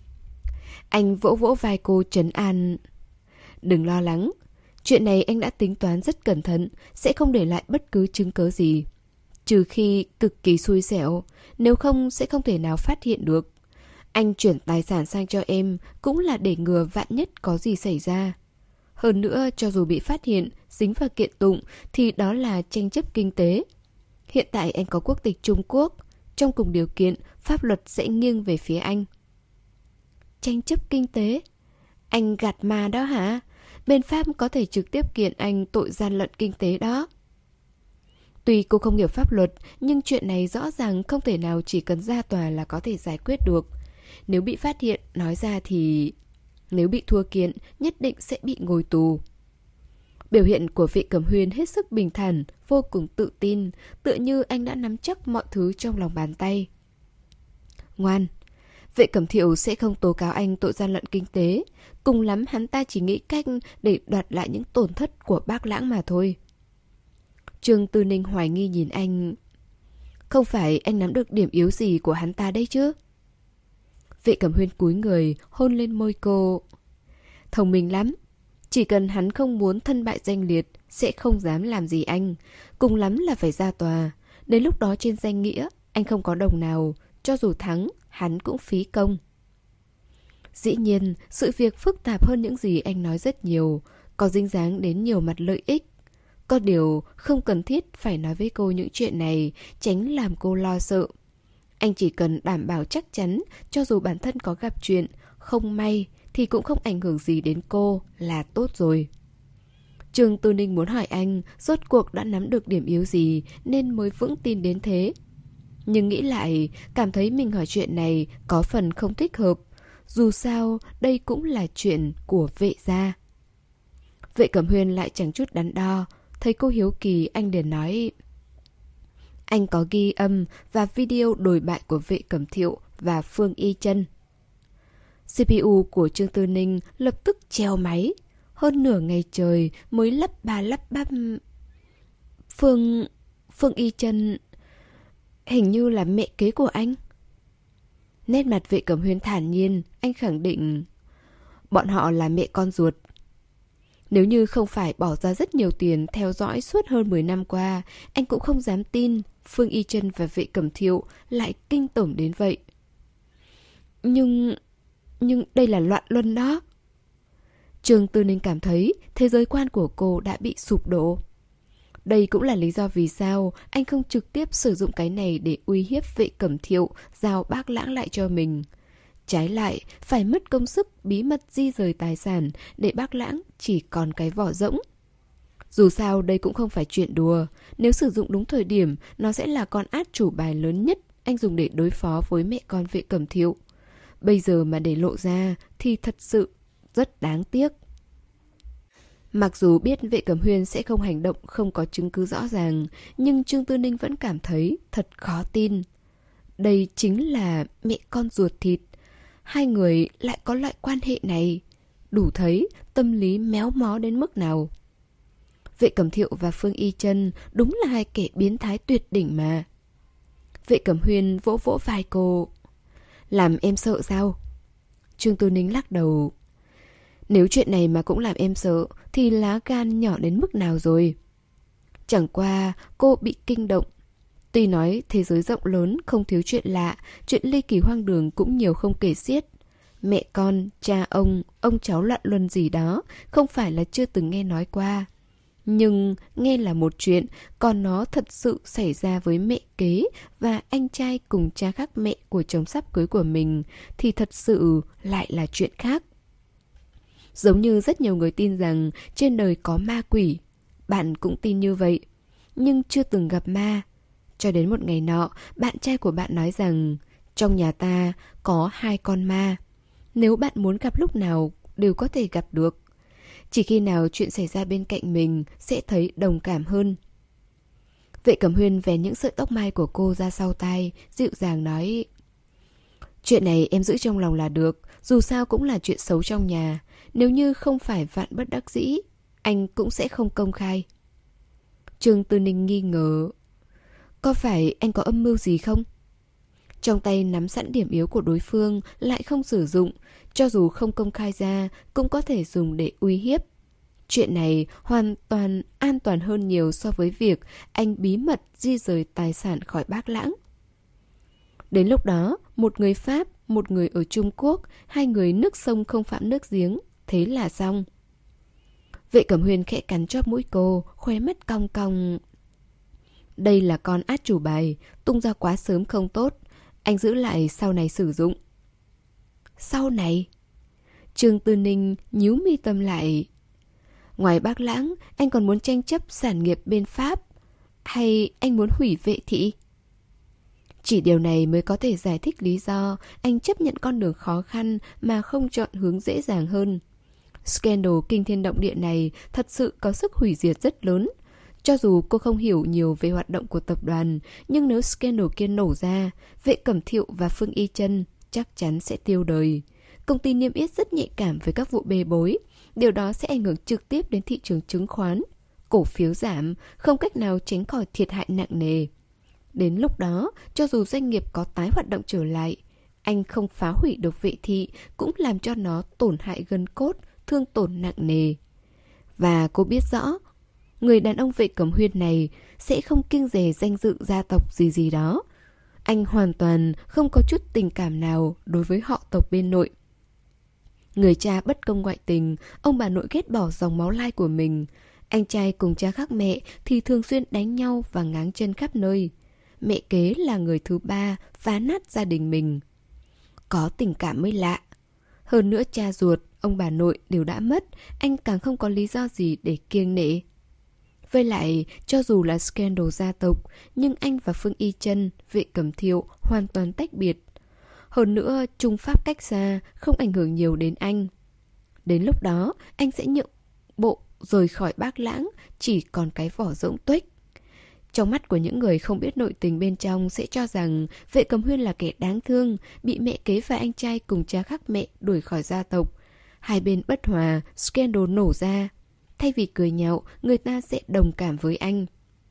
Anh vỗ vỗ vai cô trấn an. Đừng lo lắng. Chuyện này anh đã tính toán rất cẩn thận, sẽ không để lại bất cứ chứng cớ gì. Trừ khi cực kỳ xui xẻo, nếu không sẽ không thể nào phát hiện được. Anh chuyển tài sản sang cho em cũng là để ngừa vạn nhất có gì xảy ra. Hơn nữa, cho dù bị phát hiện, dính vào kiện tụng, thì đó là tranh chấp kinh tế. Hiện tại anh có quốc tịch Trung Quốc. Trong cùng điều kiện, pháp luật sẽ nghiêng về phía anh. Tranh chấp kinh tế? Anh gạt ma đó hả? Bên Pháp có thể trực tiếp kiện anh tội gian lận kinh tế đó. Tuy cô không hiểu pháp luật, nhưng chuyện này rõ ràng không thể nào chỉ cần ra tòa là có thể giải quyết được. Nếu bị phát hiện, nói ra thì... Nếu bị thua kiện, nhất định sẽ bị ngồi tù. Biểu hiện của Vệ Cẩm Huyên hết sức bình thản, vô cùng tự tin, tựa như anh đã nắm chắc mọi thứ trong lòng bàn tay. Ngoan, Vệ Cẩm Thiệu sẽ không tố cáo anh tội gian lận kinh tế. Cùng lắm hắn ta chỉ nghĩ cách để đoạt lại những tổn thất của Bác Lãng mà thôi. Trương Tư Ninh hoài nghi nhìn anh. Không phải anh nắm được điểm yếu gì của hắn ta đấy chứ? Vệ Cẩm Huyên cúi người, hôn lên môi cô. Thông minh lắm. Chỉ cần hắn không muốn thân bại danh liệt, sẽ không dám làm gì anh. Cùng lắm là phải ra tòa. Đến lúc đó trên danh nghĩa, anh không có đồng nào. Cho dù thắng, hắn cũng phí công. Dĩ nhiên, sự việc phức tạp hơn những gì anh nói rất nhiều. Có dính dáng đến nhiều mặt lợi ích. Có điều không cần thiết phải nói với cô những chuyện này, tránh làm cô lo sợ. Anh chỉ cần đảm bảo chắc chắn, cho dù bản thân có gặp chuyện, không may thì cũng không ảnh hưởng gì đến cô là tốt rồi. Trương Tư Ninh muốn hỏi anh rốt cuộc đã nắm được điểm yếu gì nên mới vững tin đến thế. Nhưng nghĩ lại, cảm thấy mình hỏi chuyện này có phần không thích hợp. Dù sao, đây cũng là chuyện của Vệ gia. Vệ Cẩm Huyên lại chẳng chút đắn đo. Thấy cô hiếu kỳ, anh liền nói: Anh có ghi âm và video đồi bại của Vệ Cẩm Thiệu và Phương Y Chân. xê pê u của Trương Tư Ninh lập tức treo máy. Hơn nửa ngày trời mới lắp ba lắp bắp. Phương... Phương Y Chân... Hình như là mẹ kế của anh. Nét mặt Vệ Cẩm Huyên thản nhiên, anh khẳng định bọn họ là mẹ con ruột. Nếu như không phải bỏ ra rất nhiều tiền theo dõi suốt hơn mười năm qua, anh cũng không dám tin Phương Y Chân và Vệ Cẩm Thiệu lại kinh tởm đến vậy. Nhưng... Nhưng đây là loạn luân đó. Trương Tư Ninh cảm thấy thế giới quan của cô đã bị sụp đổ. Đây cũng là lý do vì sao anh không trực tiếp sử dụng cái này để uy hiếp Vệ Cẩm Thiệu giao Bác Lãng lại cho mình. Trái lại, phải mất công sức bí mật di rời tài sản để Bác Lãng chỉ còn cái vỏ rỗng. Dù sao đây cũng không phải chuyện đùa. Nếu sử dụng đúng thời điểm, nó sẽ là con át chủ bài lớn nhất anh dùng để đối phó với mẹ con Vệ Cẩm Thiệu. Bây giờ mà để lộ ra thì thật sự rất đáng tiếc. Mặc dù biết Vệ Cẩm Huyên sẽ không hành động không có chứng cứ rõ ràng, nhưng Trương Tư Ninh vẫn cảm thấy thật khó tin. Đây chính là mẹ con ruột thịt. Hai người lại có loại quan hệ này. Đủ thấy tâm lý méo mó đến mức nào. Vệ Cẩm Thiệu và Phương Y Chân đúng là hai kẻ biến thái tuyệt đỉnh mà. Vệ Cẩm Huyên vỗ vỗ vai cô. Làm em sợ sao? Trương Tư Ninh lắc đầu. Nếu chuyện này mà cũng làm em sợ thì lá gan nhỏ đến mức nào rồi? Chẳng qua cô bị kinh động. Tuy nói thế giới rộng lớn không thiếu chuyện lạ, chuyện ly kỳ hoang đường cũng nhiều không kể xiết. Mẹ con, cha ông, ông cháu loạn luân gì đó không phải là chưa từng nghe nói qua. Nhưng nghe là một chuyện, còn nó thật sự xảy ra với mẹ kế và anh trai cùng cha khác mẹ của chồng sắp cưới của mình thì thật sự lại là chuyện khác. Giống như rất nhiều người tin rằng trên đời có ma quỷ, bạn cũng tin như vậy, nhưng chưa từng gặp ma. Cho đến một ngày nọ, bạn trai của bạn nói rằng trong nhà ta có hai con ma. Nếu bạn muốn gặp lúc nào đều có thể gặp được. Chỉ khi nào chuyện xảy ra bên cạnh mình sẽ thấy đồng cảm hơn. Vệ Cẩm Huyên vén những sợi tóc mai của cô ra sau tai, dịu dàng nói: Chuyện này em giữ trong lòng là được, dù sao cũng là chuyện xấu trong nhà. Nếu như không phải vạn bất đắc dĩ, anh cũng sẽ không công khai. Trương Tư Ninh nghi ngờ: Có phải anh có âm mưu gì không? Trong tay nắm sẵn điểm yếu của đối phương lại không sử dụng, cho dù không công khai ra cũng có thể dùng để uy hiếp. Chuyện này hoàn toàn an toàn hơn nhiều so với việc anh bí mật di rời tài sản khỏi Bác Lãng. Đến lúc đó, một người Pháp, một người ở Trung Quốc, hai người nước sông không phạm nước giếng, thế là xong. Vệ Cẩm Huyên khẽ cắn chóp mũi cô, khóe mắt cong cong. Đây là con át chủ bài, tung ra quá sớm không tốt. Anh giữ lại sau này sử dụng. Sau này? Trương Tư Ninh nhíu mi tâm lại. Ngoài Bác Lãng, anh còn muốn tranh chấp sản nghiệp bên Pháp? Hay anh muốn hủy Vệ thị? Chỉ điều này mới có thể giải thích lý do anh chấp nhận con đường khó khăn mà không chọn hướng dễ dàng hơn. Scandal kinh thiên động địa này thật sự có sức hủy diệt rất lớn. Cho dù cô không hiểu nhiều về hoạt động của tập đoàn, nhưng nếu scandal kia nổ ra, Vệ Cẩm Thiệu và Phương Y Chân chắc chắn sẽ tiêu đời. Công ty niêm yết rất nhạy cảm với các vụ bê bối. Điều đó sẽ ảnh hưởng trực tiếp đến thị trường chứng khoán. Cổ phiếu giảm, không cách nào tránh khỏi thiệt hại nặng nề. Đến lúc đó, cho dù doanh nghiệp có tái hoạt động trở lại, anh không phá hủy được Vệ thị cũng làm cho nó tổn hại gân cốt, thương tổn nặng nề. Và cô biết rõ, người đàn ông Vệ Cẩm Huyên này sẽ không kiêng dè danh dự gia tộc gì gì đó. Anh hoàn toàn không có chút tình cảm nào đối với họ tộc bên nội. Người cha bất công ngoại tình, ông bà nội ghét bỏ dòng máu lai của mình. Anh trai cùng cha khác mẹ thì thường xuyên đánh nhau và ngáng chân khắp nơi. Mẹ kế là người thứ ba phá nát gia đình mình. Có tình cảm mới lạ. Hơn nữa cha ruột, ông bà nội đều đã mất, anh càng không có lý do gì để kiêng nể. Với lại, cho dù là scandal gia tộc, nhưng anh và Phương Y Chân, Vệ Cẩm Thiệu hoàn toàn tách biệt. Hơn nữa, Trung Pháp cách xa, không ảnh hưởng nhiều đến anh. Đến lúc đó, anh sẽ nhượng bộ rời khỏi Bác Lãng, chỉ còn cái vỏ rỗng tuếch. Trong mắt của những người không biết nội tình bên trong sẽ cho rằng Vệ Cẩm Huyên là kẻ đáng thương, bị mẹ kế và anh trai cùng cha khác mẹ đuổi khỏi gia tộc. Hai bên bất hòa, scandal nổ ra. Thay vì cười nhạo, người ta sẽ đồng cảm với anh.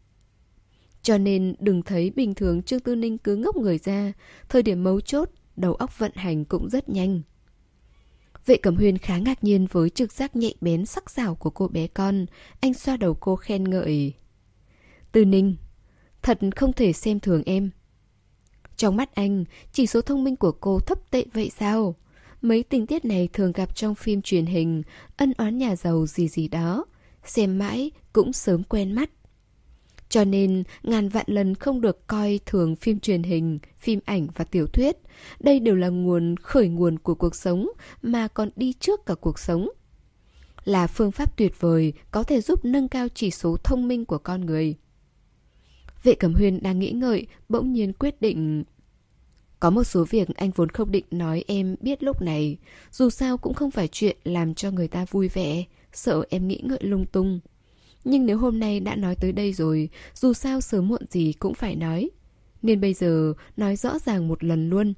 Cho nên đừng thấy bình thường Trương Tư Ninh cứ ngốc người ra. Thời điểm mấu chốt, đầu óc vận hành cũng rất nhanh. Vệ Cẩm Huyên khá ngạc nhiên với trực giác nhạy bén sắc sảo của cô bé con. Anh xoa đầu cô khen ngợi. Tư Ninh, thật không thể xem thường em. Trong mắt anh, chỉ số thông minh của cô thấp tệ vậy sao? Mấy tình tiết này thường gặp trong phim truyền hình, ân oán nhà giàu gì gì đó. Xem mãi cũng sớm quen mắt. Cho nên ngàn vạn lần không được coi thường phim truyền hình, phim ảnh và tiểu thuyết. Đây đều là nguồn khởi nguồn của cuộc sống mà còn đi trước cả cuộc sống. Là phương pháp tuyệt vời có thể giúp nâng cao chỉ số thông minh của con người. Vệ Cẩm Huyên đang nghĩ ngợi, bỗng nhiên quyết định. Có một số việc anh vốn không định nói em biết lúc này. Dù sao cũng không phải chuyện làm cho người ta vui vẻ, sợ em nghĩ ngợi lung tung. Nhưng nếu hôm nay đã nói tới đây rồi, dù sao sớm muộn gì cũng phải nói. Nên bây giờ nói rõ ràng một lần luôn.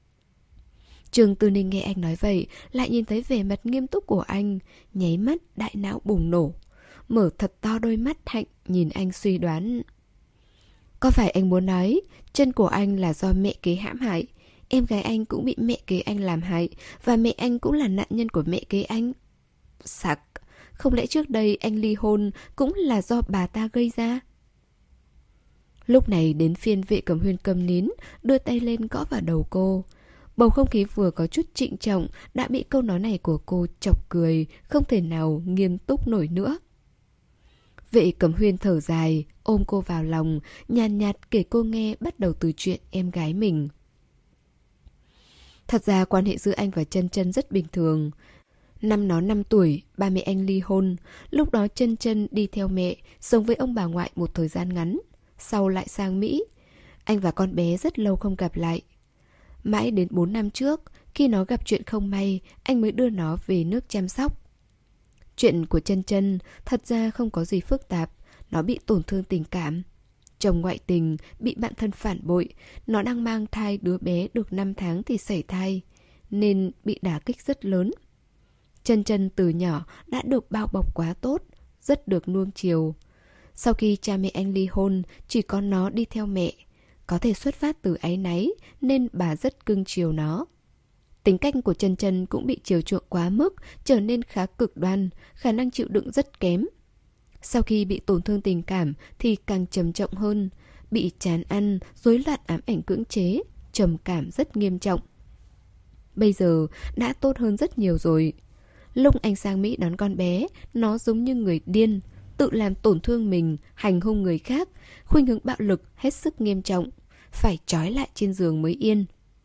Trương Tư Ninh nghe anh nói vậy, lại nhìn thấy vẻ mặt nghiêm túc của anh, nháy mắt đại não bùng nổ. Mở thật to đôi mắt hạnh nhìn anh suy đoán. Có phải anh muốn nói chân của anh là do mẹ kế hãm hại, em gái anh cũng bị mẹ kế anh làm hại, và mẹ anh cũng là nạn nhân của mẹ kế anh? Sặc, không lẽ trước đây anh ly hôn cũng là do bà ta gây ra? Lúc này đến phiên Vệ Cẩm Huyên câm nín, đưa tay lên gõ vào đầu cô. Bầu không khí vừa có chút trịnh trọng đã bị câu nói này của cô chọc cười, không thể nào nghiêm túc nổi nữa. Vệ Cẩm Huyên thở dài, ôm cô vào lòng, nhàn nhạt, nhạt kể cô nghe bắt đầu từ chuyện em gái mình. Thật ra quan hệ giữa anh và Chân Chân rất bình thường. Năm nó năm tuổi, ba mẹ anh ly hôn. Lúc đó Chân Chân đi theo mẹ, sống với ông bà ngoại một thời gian ngắn. Sau lại sang Mỹ. Anh và con bé rất lâu không gặp lại. Mãi đến bốn năm trước, khi nó gặp chuyện không may, anh mới đưa nó về nước chăm sóc. Chuyện của Chân Chân thật ra không có gì phức tạp. Nó bị tổn thương tình cảm. Chồng ngoại tình, bị bạn thân phản bội. Nó đang mang thai đứa bé được năm tháng thì sảy thai, nên bị đả kích rất lớn. Chân Chân từ nhỏ đã được bao bọc quá tốt, rất được nuông chiều. Sau khi cha mẹ anh ly hôn, chỉ có nó đi theo mẹ. Có thể xuất phát từ áy náy, nên bà rất cưng chiều nó. Tính cách của Chân Chân cũng bị chiều chuộng quá mức, trở nên khá cực đoan, khả năng chịu đựng rất kém. Sau khi bị tổn thương tình cảm thì càng trầm trọng hơn, bị chán ăn, rối loạn ám ảnh cưỡng chế, trầm cảm rất nghiêm trọng. Bây giờ đã tốt hơn rất nhiều rồi. Lúc anh sang Mỹ đón con bé, nó giống như người điên, tự làm tổn thương mình, hành hung người khác, khuynh hướng bạo lực hết sức nghiêm trọng, phải trói lại trên giường mới yên.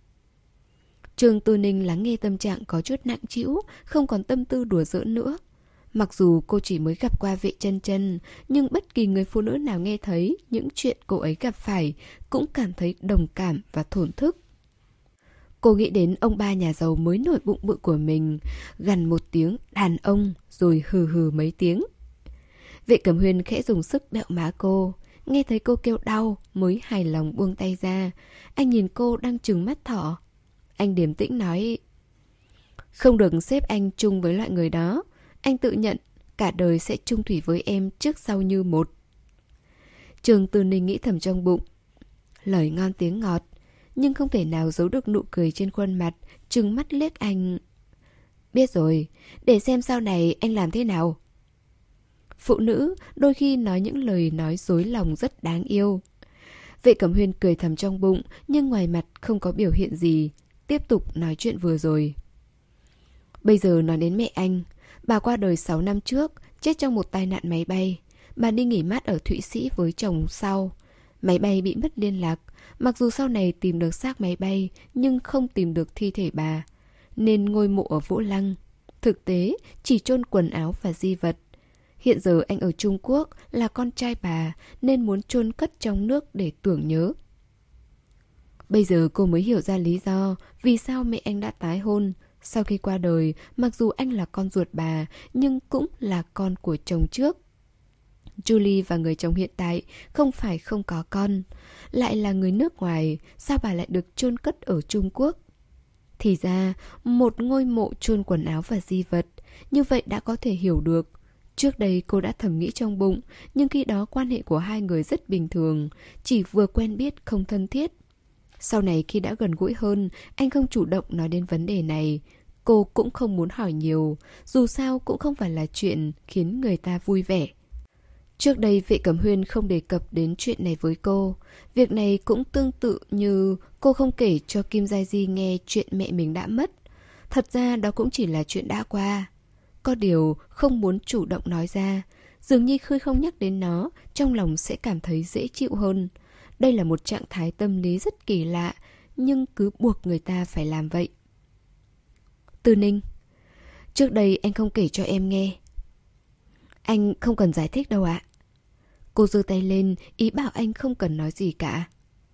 Trương Tư Ninh lắng nghe tâm trạng có chút nặng trĩu, không còn tâm tư đùa giỡn nữa. Mặc dù cô chỉ mới gặp qua Vệ Chân Chân, nhưng bất kỳ người phụ nữ nào nghe thấy những chuyện cô ấy gặp phải cũng cảm thấy đồng cảm và thổn thức. Cô nghĩ đến ông ba nhà giàu mới nổi bụng bự của mình, gằn một tiếng đàn ông rồi hừ hừ mấy tiếng. Vệ Cẩm Huyên khẽ dùng sức đẹo má cô, nghe thấy cô kêu đau mới hài lòng buông tay ra. Anh nhìn cô đang trừng mắt thỏ. Anh điềm tĩnh nói: không được xếp anh chung với loại người đó. Anh tự nhận cả đời sẽ chung thủy với em trước sau như một. Trương Tư Ninh nghĩ thầm trong bụng. Lời ngon tiếng ngọt, nhưng không thể nào giấu được nụ cười trên khuôn mặt, trừng mắt liếc anh. Biết rồi, để xem sau này anh làm thế nào. Phụ nữ đôi khi nói những lời nói dối lòng rất đáng yêu. Vệ Cẩm Huyên cười thầm trong bụng, nhưng ngoài mặt không có biểu hiện gì, tiếp tục nói chuyện vừa rồi. Bây giờ nói đến mẹ anh. Bà qua đời sáu năm trước, chết trong một tai nạn máy bay. Bà đi nghỉ mát ở Thụy Sĩ với chồng sau. Máy bay bị mất liên lạc. Mặc dù sau này tìm được xác máy bay, nhưng không tìm được thi thể bà, nên ngôi mộ ở Vũ Lăng. Thực tế, chỉ chôn quần áo và di vật. Hiện giờ anh ở Trung Quốc, là con trai bà, nên muốn chôn cất trong nước để tưởng nhớ. Bây giờ cô mới hiểu ra lý do vì sao mẹ anh đã tái hôn. Sau khi qua đời, mặc dù anh là con ruột bà, nhưng cũng là con của chồng trước. Julie và người chồng hiện tại không phải không có con, lại là người nước ngoài, sao bà lại được chôn cất ở Trung Quốc? Thì ra, một ngôi mộ chôn quần áo và di vật, như vậy đã có thể hiểu được. Trước đây cô đã thầm nghĩ trong bụng, nhưng khi đó quan hệ của hai người rất bình thường, chỉ vừa quen biết không thân thiết. Sau này khi đã gần gũi hơn, anh không chủ động nói đến vấn đề này. Cô cũng không muốn hỏi nhiều, dù sao cũng không phải là chuyện khiến người ta vui vẻ. Trước đây Vệ Cẩm Huyên không đề cập đến chuyện này với cô. Việc này cũng tương tự như cô không kể cho Kim Giai Di nghe chuyện mẹ mình đã mất. Thật ra đó cũng chỉ là chuyện đã qua. Có điều không muốn chủ động nói ra. Dường như khi không nhắc đến nó, trong lòng sẽ cảm thấy dễ chịu hơn. Đây là một trạng thái tâm lý rất kỳ lạ, nhưng cứ buộc người ta phải làm vậy. Tư Ninh, trước đây anh không kể cho em nghe. Anh không cần giải thích đâu ạ. Cô giơ tay lên, ý bảo anh không cần nói gì cả.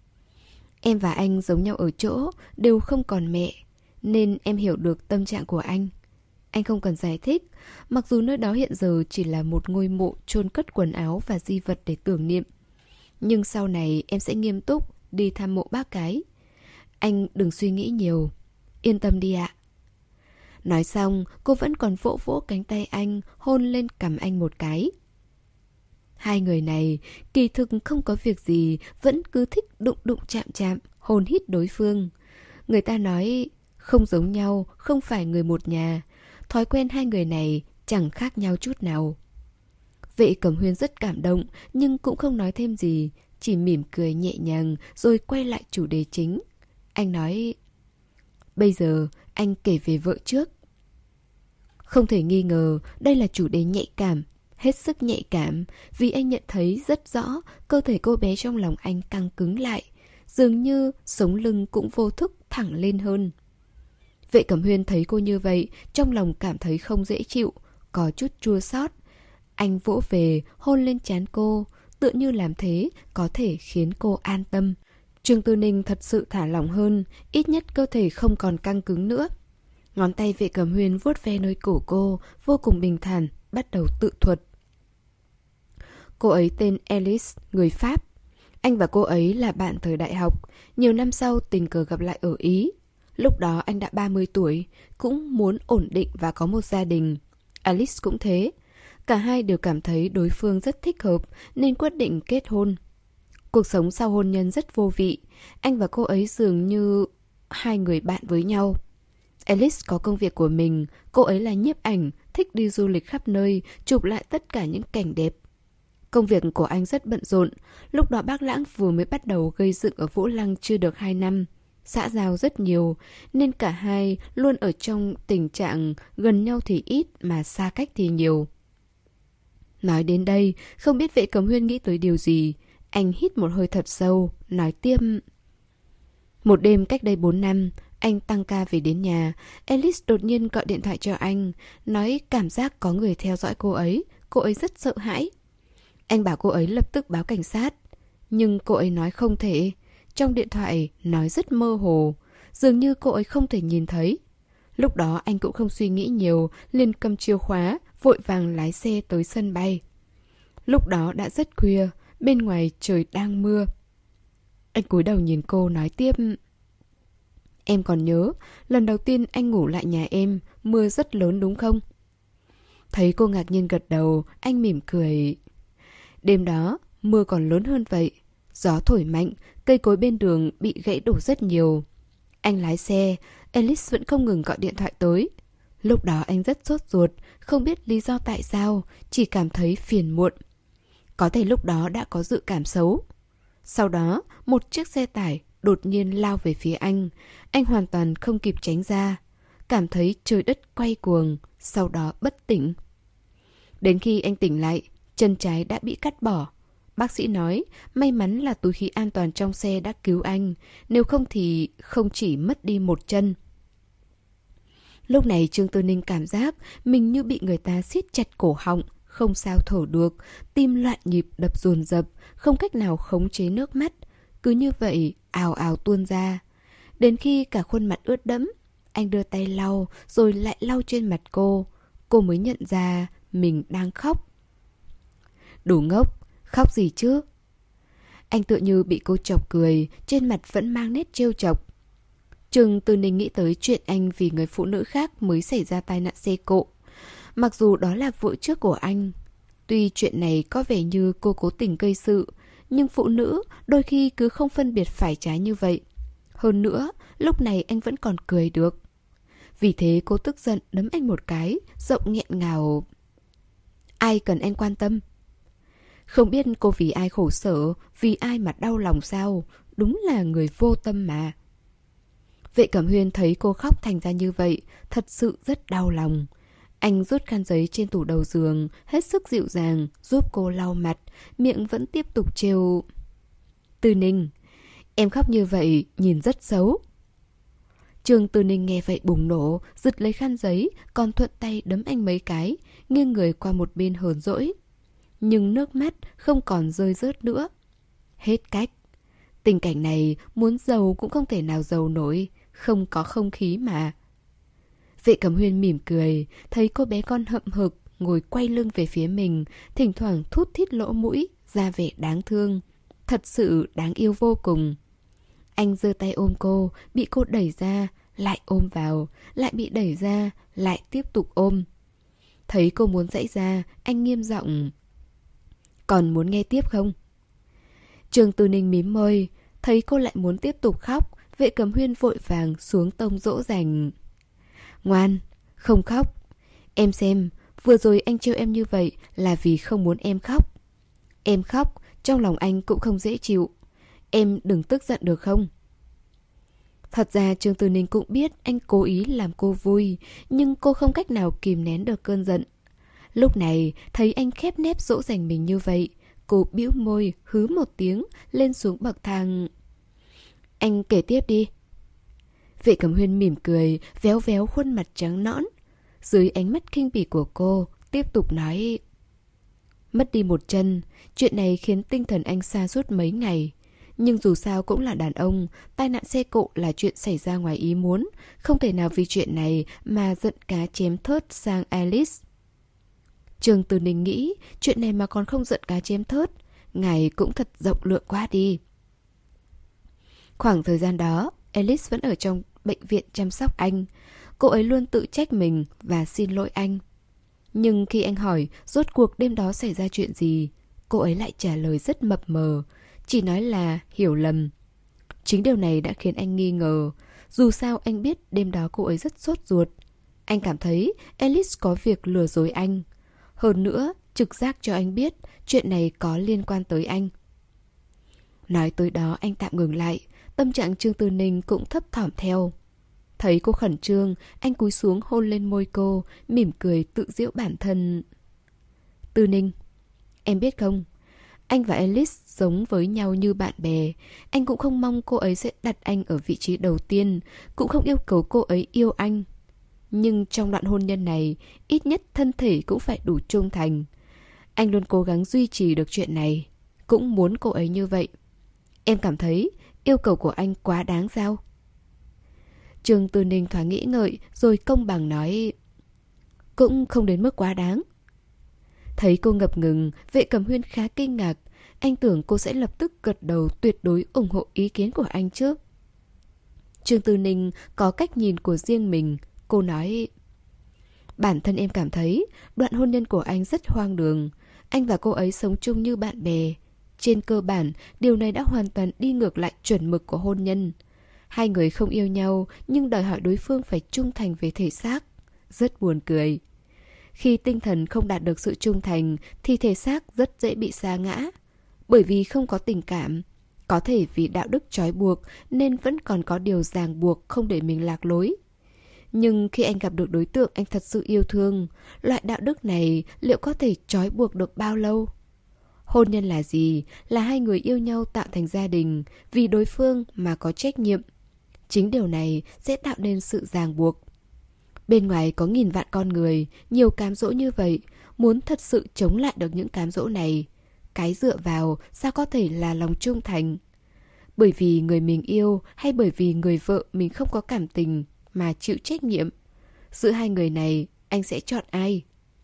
Em và anh giống nhau ở chỗ, đều không còn mẹ, nên em hiểu được tâm trạng của anh. Anh không cần giải thích, mặc dù nơi đó hiện giờ chỉ là một ngôi mộ chôn cất quần áo và di vật để tưởng niệm. Nhưng sau này em sẽ nghiêm túc đi thăm mộ bác cái. Anh đừng suy nghĩ nhiều, yên tâm đi ạ. Nói xong, cô vẫn còn vỗ vỗ cánh tay anh, hôn lên cằm anh một cái. Hai người này kỳ thực không có việc gì, vẫn cứ thích đụng đụng chạm chạm, hôn hít đối phương. Người ta nói không giống nhau, không phải người một nhà. Thói quen hai người này chẳng khác nhau chút nào. Vệ Cẩm Huyên rất cảm động, nhưng cũng không nói thêm gì, chỉ mỉm cười nhẹ nhàng rồi quay lại chủ đề chính. Anh nói, bây giờ anh kể về vợ trước. Không thể nghi ngờ, đây là chủ đề nhạy cảm, hết sức nhạy cảm, vì anh nhận thấy rất rõ cơ thể cô bé trong lòng anh căng cứng lại, dường như sống lưng cũng vô thức thẳng lên hơn. Vệ Cẩm Huyên thấy cô như vậy, trong lòng cảm thấy không dễ chịu, có chút chua xót. Anh vỗ về, hôn lên trán cô, tựa như làm thế có thể khiến cô an tâm. Trương Tư Ninh thật sự thả lỏng hơn, ít nhất cơ thể không còn căng cứng nữa. Ngón tay Vệ Cẩm Huyên vuốt ve nơi cổ cô, vô cùng bình thản, bắt đầu tự thuật. Cô ấy tên Alice, người Pháp. Anh và cô ấy là bạn thời đại học, nhiều năm sau tình cờ gặp lại ở Ý. Lúc đó anh đã ba mươi tuổi, cũng muốn ổn định và có một gia đình. Alice cũng thế. Cả hai đều cảm thấy đối phương rất thích hợp nên quyết định kết hôn. Cuộc sống sau hôn nhân rất vô vị. Anh và cô ấy dường như hai người bạn với nhau. Alice có công việc của mình, cô ấy là nhiếp ảnh, thích đi du lịch khắp nơi, chụp lại tất cả những cảnh đẹp. Công việc của anh rất bận rộn. Lúc đó bác Lãng vừa mới bắt đầu gây dựng ở Vũ Lăng chưa được hai năm. xã giao rất nhiều, nên cả hai luôn ở trong tình trạng gần nhau thì ít mà xa cách thì nhiều. Nói đến đây, không biết Vệ Cẩm Huyên nghĩ tới điều gì. Anh hít một hơi thật sâu, nói tiếp. Một đêm cách đây bốn năm, anh tăng ca về đến nhà, Alice đột nhiên gọi điện thoại cho anh, nói cảm giác có người theo dõi cô ấy, cô ấy rất sợ hãi. Anh bảo cô ấy lập tức báo cảnh sát, nhưng cô ấy nói không thể. Trong điện thoại nói rất mơ hồ, dường như cô ấy không thể nhìn thấy. Lúc đó anh cũng không suy nghĩ nhiều, liền cầm chìa khóa, vội vàng lái xe tới sân bay. Lúc đó đã rất khuya, bên ngoài trời đang mưa. Anh cúi đầu nhìn cô nói tiếp. Em còn nhớ, lần đầu tiên anh ngủ lại nhà em, mưa rất lớn đúng không? Thấy cô ngạc nhiên gật đầu, anh mỉm cười. Đêm đó, mưa còn lớn hơn vậy. Gió thổi mạnh, cây cối bên đường bị gãy đổ rất nhiều. Anh lái xe, Alice vẫn không ngừng gọi điện thoại tới. Lúc đó anh rất sốt ruột, không biết lý do tại sao, chỉ cảm thấy phiền muộn. Có thể lúc đó đã có dự cảm xấu. Sau đó, một chiếc xe tải đột nhiên lao về phía anh. Anh hoàn toàn không kịp tránh ra. Cảm thấy trời đất quay cuồng, sau đó bất tỉnh. Đến khi anh tỉnh lại, chân trái đã bị cắt bỏ. Bác sĩ nói, may mắn là túi khí an toàn trong xe đã cứu anh, nếu không thì không chỉ mất đi một chân. Lúc này Trương Tư Ninh cảm giác mình như bị người ta siết chặt cổ họng, không sao thở được, tim loạn nhịp đập dồn dập, không cách nào khống chế nước mắt. Cứ như vậy, ào ào tuôn ra. Đến khi cả khuôn mặt ướt đẫm, anh đưa tay lau rồi lại lau trên mặt cô. Cô mới nhận ra mình đang khóc. Đủ ngốc, khóc gì chứ? Anh tựa như bị cô chọc cười, trên mặt vẫn mang nét trêu chọc. Trương Tư Ninh nghĩ tới chuyện anh vì người phụ nữ khác mới xảy ra tai nạn xe cộ. Mặc dù đó là vợ trước của anh. Tuy chuyện này có vẻ như cô cố tình gây sự, nhưng phụ nữ đôi khi cứ không phân biệt phải trái như vậy. Hơn nữa, lúc này anh vẫn còn cười được. Vì thế cô tức giận đấm anh một cái, giọng nghẹn ngào. Ai cần anh quan tâm? Không biết cô vì ai khổ sở, vì ai mà đau lòng sao? Đúng là người vô tâm mà. Vệ Cẩm Huyên thấy cô khóc thành ra như vậy, thật sự rất đau lòng. Anh rút khăn giấy trên tủ đầu giường, hết sức dịu dàng, giúp cô lau mặt, miệng vẫn tiếp tục trêu. Tư Ninh, em khóc như vậy, nhìn rất xấu. Trương Tư Ninh nghe vậy bùng nổ, giật lấy khăn giấy, còn thuận tay đấm anh mấy cái, nghiêng người qua một bên hờn dỗi. Nhưng nước mắt không còn rơi rớt nữa. Hết cách. Tình cảnh này muốn giàu cũng không thể nào giàu nổi, không có không khí mà. Vệ Cẩm Huyên mỉm cười, thấy cô bé con hậm hực ngồi quay lưng về phía mình, thỉnh thoảng thút thít lỗ mũi, ra vẻ đáng thương. Thật sự đáng yêu vô cùng. Anh giơ tay ôm cô, bị cô đẩy ra, lại ôm vào, lại bị đẩy ra, lại tiếp tục ôm. Thấy cô muốn giãy ra, anh nghiêm giọng. Còn muốn nghe tiếp không? Trương Tư Ninh mím môi, thấy cô lại muốn tiếp tục khóc, Vệ Cẩm Huyên vội vàng xuống tông dỗ dành. Ngoan, không khóc. Em xem, vừa rồi anh trêu em như vậy là vì không muốn em khóc. Em khóc, trong lòng anh cũng không dễ chịu. Em đừng tức giận được không? Thật ra Trương Tư Ninh cũng biết anh cố ý làm cô vui, nhưng cô không cách nào kìm nén được cơn giận. Lúc này, thấy anh khép nép dỗ dành mình như vậy, cô bĩu môi, hứ một tiếng, lên xuống bậc thang. Anh kể tiếp đi. Vệ Cẩm Huyên mỉm cười, véo véo khuôn mặt trắng nõn. Dưới ánh mắt khinh bỉ của cô, tiếp tục nói. Mất đi một chân, chuyện này khiến tinh thần anh sa sút mấy ngày. Nhưng dù sao cũng là đàn ông, tai nạn xe cộ là chuyện xảy ra ngoài ý muốn, không thể nào vì chuyện này mà giận cá chém thớt sang Alice. Trương Tư Ninh nghĩ, chuyện này mà còn không giận cá chém thớt, ngài cũng thật rộng lượng quá đi. Khoảng thời gian đó, Alice vẫn ở trong bệnh viện chăm sóc anh. Cô ấy luôn tự trách mình và xin lỗi anh. Nhưng khi anh hỏi rốt cuộc đêm đó xảy ra chuyện gì, cô ấy lại trả lời rất mập mờ, chỉ nói là hiểu lầm. Chính điều này đã khiến anh nghi ngờ. Dù sao anh biết đêm đó cô ấy rất sốt ruột. Anh cảm thấy Alice có việc lừa dối anh. Hơn nữa, trực giác cho anh biết chuyện này có liên quan tới anh. Nói tới đó anh tạm ngừng lại, tâm trạng Trương Tư Ninh cũng thấp thỏm theo. Thấy cô khẩn trương, anh cúi xuống hôn lên môi cô, mỉm cười tự giễu bản thân. Tư Ninh, em biết không, anh và Alice giống với nhau như bạn bè. Anh cũng không mong cô ấy sẽ đặt anh ở vị trí đầu tiên, cũng không yêu cầu cô ấy yêu anh. Nhưng trong đoạn hôn nhân này, ít nhất thân thể cũng phải đủ trung thành. Anh luôn cố gắng duy trì được chuyện này, cũng muốn cô ấy như vậy. Em cảm thấy yêu cầu của anh quá đáng sao? Trương Tư Ninh thoáng nghĩ ngợi rồi công bằng nói, cũng không đến mức quá đáng. Thấy cô ngập ngừng, Vệ Cẩm Huyên khá kinh ngạc. Anh tưởng cô sẽ lập tức gật đầu tuyệt đối ủng hộ ý kiến của anh chứ. Trương Tư Ninh có cách nhìn của riêng mình. Cô nói, bản thân em cảm thấy đoạn hôn nhân của anh rất hoang đường. Anh và cô ấy sống chung như bạn bè. Trên cơ bản, điều này đã hoàn toàn đi ngược lại chuẩn mực của hôn nhân. Hai người không yêu nhau nhưng đòi hỏi đối phương phải trung thành về thể xác. Rất buồn cười. Khi tinh thần không đạt được sự trung thành thì thể xác rất dễ bị sa ngã. Bởi vì không có tình cảm, có thể vì đạo đức trói buộc nên vẫn còn có điều ràng buộc không để mình lạc lối. Nhưng khi anh gặp được đối tượng anh thật sự yêu thương, loại đạo đức này liệu có thể trói buộc được bao lâu? Hôn nhân là gì? Là hai người yêu nhau tạo thành gia đình, vì đối phương mà có trách nhiệm. Chính điều này sẽ tạo nên sự ràng buộc. Bên ngoài có nghìn vạn con người, nhiều cám dỗ như vậy, muốn thật sự chống lại được những cám dỗ này. Cái dựa vào sao có thể là lòng trung thành? Bởi vì người mình yêu hay bởi vì người vợ mình không có cảm tình mà chịu trách nhiệm? Giữa hai người này, anh sẽ chọn ai?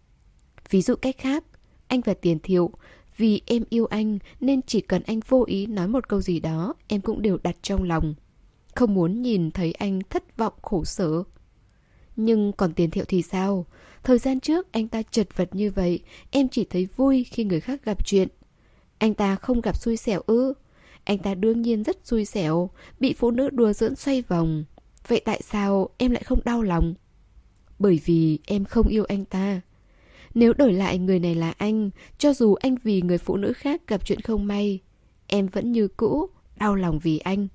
Ví dụ cách khác, anh và Tiền Thiệu, vì em yêu anh nên chỉ cần anh vô ý nói một câu gì đó, em cũng đều đặt trong lòng. Không muốn nhìn thấy anh thất vọng khổ sở. Nhưng còn Tiền Thiệu thì sao? Thời gian trước anh ta chật vật như vậy, em chỉ thấy vui khi người khác gặp chuyện. Anh ta không gặp xui xẻo ư? Anh ta đương nhiên rất xui xẻo, bị phụ nữ đùa giỡn xoay vòng. Vậy tại sao em lại không đau lòng? Bởi vì em không yêu anh ta. Nếu đổi lại người này là anh, cho dù anh vì người phụ nữ khác gặp chuyện không may, em vẫn như cũ, đau lòng vì anh.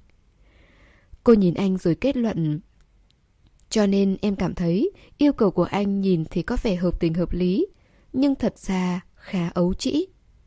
Cô nhìn anh rồi kết luận, cho nên em cảm thấy yêu cầu của anh nhìn thì có vẻ hợp tình hợp lý, nhưng thật ra khá ấu trĩ.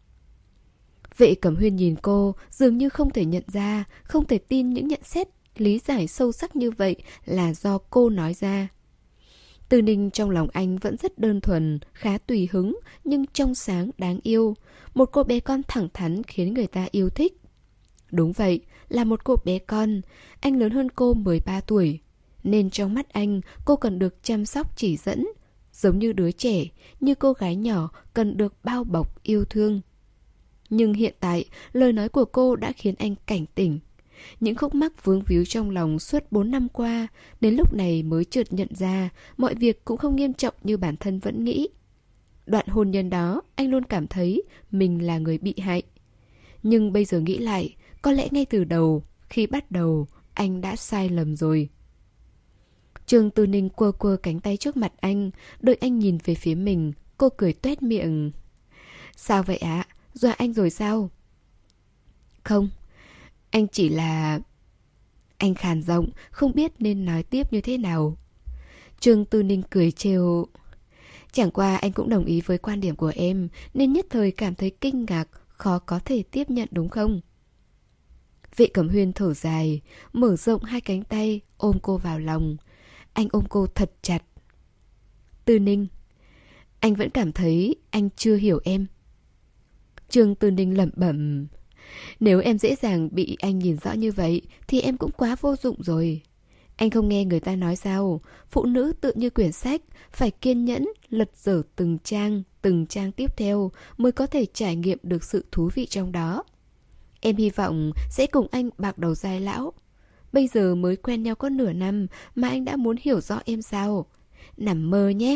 Vệ Cẩm Huyên nhìn cô dường như không thể nhận ra, không thể tin những nhận xét lý giải sâu sắc như vậy là do cô nói ra. Tư Ninh trong lòng anh vẫn rất đơn thuần, khá tùy hứng nhưng trong sáng đáng yêu. Một cô bé con thẳng thắn khiến người ta yêu thích. Đúng vậy, là một cô bé con. Anh lớn hơn cô mười ba tuổi. Nên trong mắt anh, cô cần được chăm sóc chỉ dẫn. Giống như đứa trẻ, như cô gái nhỏ cần được bao bọc yêu thương. Nhưng hiện tại, lời nói của cô đã khiến anh cảnh tỉnh. Những khúc mắc vướng víu trong lòng suốt bốn năm qua, đến lúc này mới chợt nhận ra mọi việc cũng không nghiêm trọng như bản thân vẫn nghĩ. Đoạn hôn nhân đó, anh luôn cảm thấy mình là người bị hại. Nhưng bây giờ nghĩ lại, có lẽ ngay từ đầu, khi bắt đầu, anh đã sai lầm rồi. Trương Tư Ninh quơ quơ cánh tay trước mặt anh, đợi anh nhìn về phía mình, cô cười toét miệng. Sao vậy ạ? Dọa anh rồi sao? Không, anh chỉ là... Anh khàn giọng, không biết nên nói tiếp như thế nào. Trương Tư Ninh cười trêu. Chẳng qua anh cũng đồng ý với quan điểm của em, nên nhất thời cảm thấy kinh ngạc, khó có thể tiếp nhận đúng không? Vệ Cẩm Huyên thở dài, mở rộng hai cánh tay, ôm cô vào lòng. Anh ôm cô thật chặt. Tư Ninh, anh vẫn cảm thấy anh chưa hiểu em. Trương Tư Ninh lẩm bẩm. Nếu em dễ dàng bị anh nhìn rõ như vậy thì em cũng quá vô dụng rồi. Anh không nghe người ta nói sao, phụ nữ tự như quyển sách, phải kiên nhẫn lật dở từng trang, từng trang tiếp theo mới có thể trải nghiệm được sự thú vị trong đó. Em hy vọng sẽ cùng anh bạc đầu giai lão. Bây giờ mới quen nhau có nửa năm mà anh đã muốn hiểu rõ em sao? Nằm mơ nhé.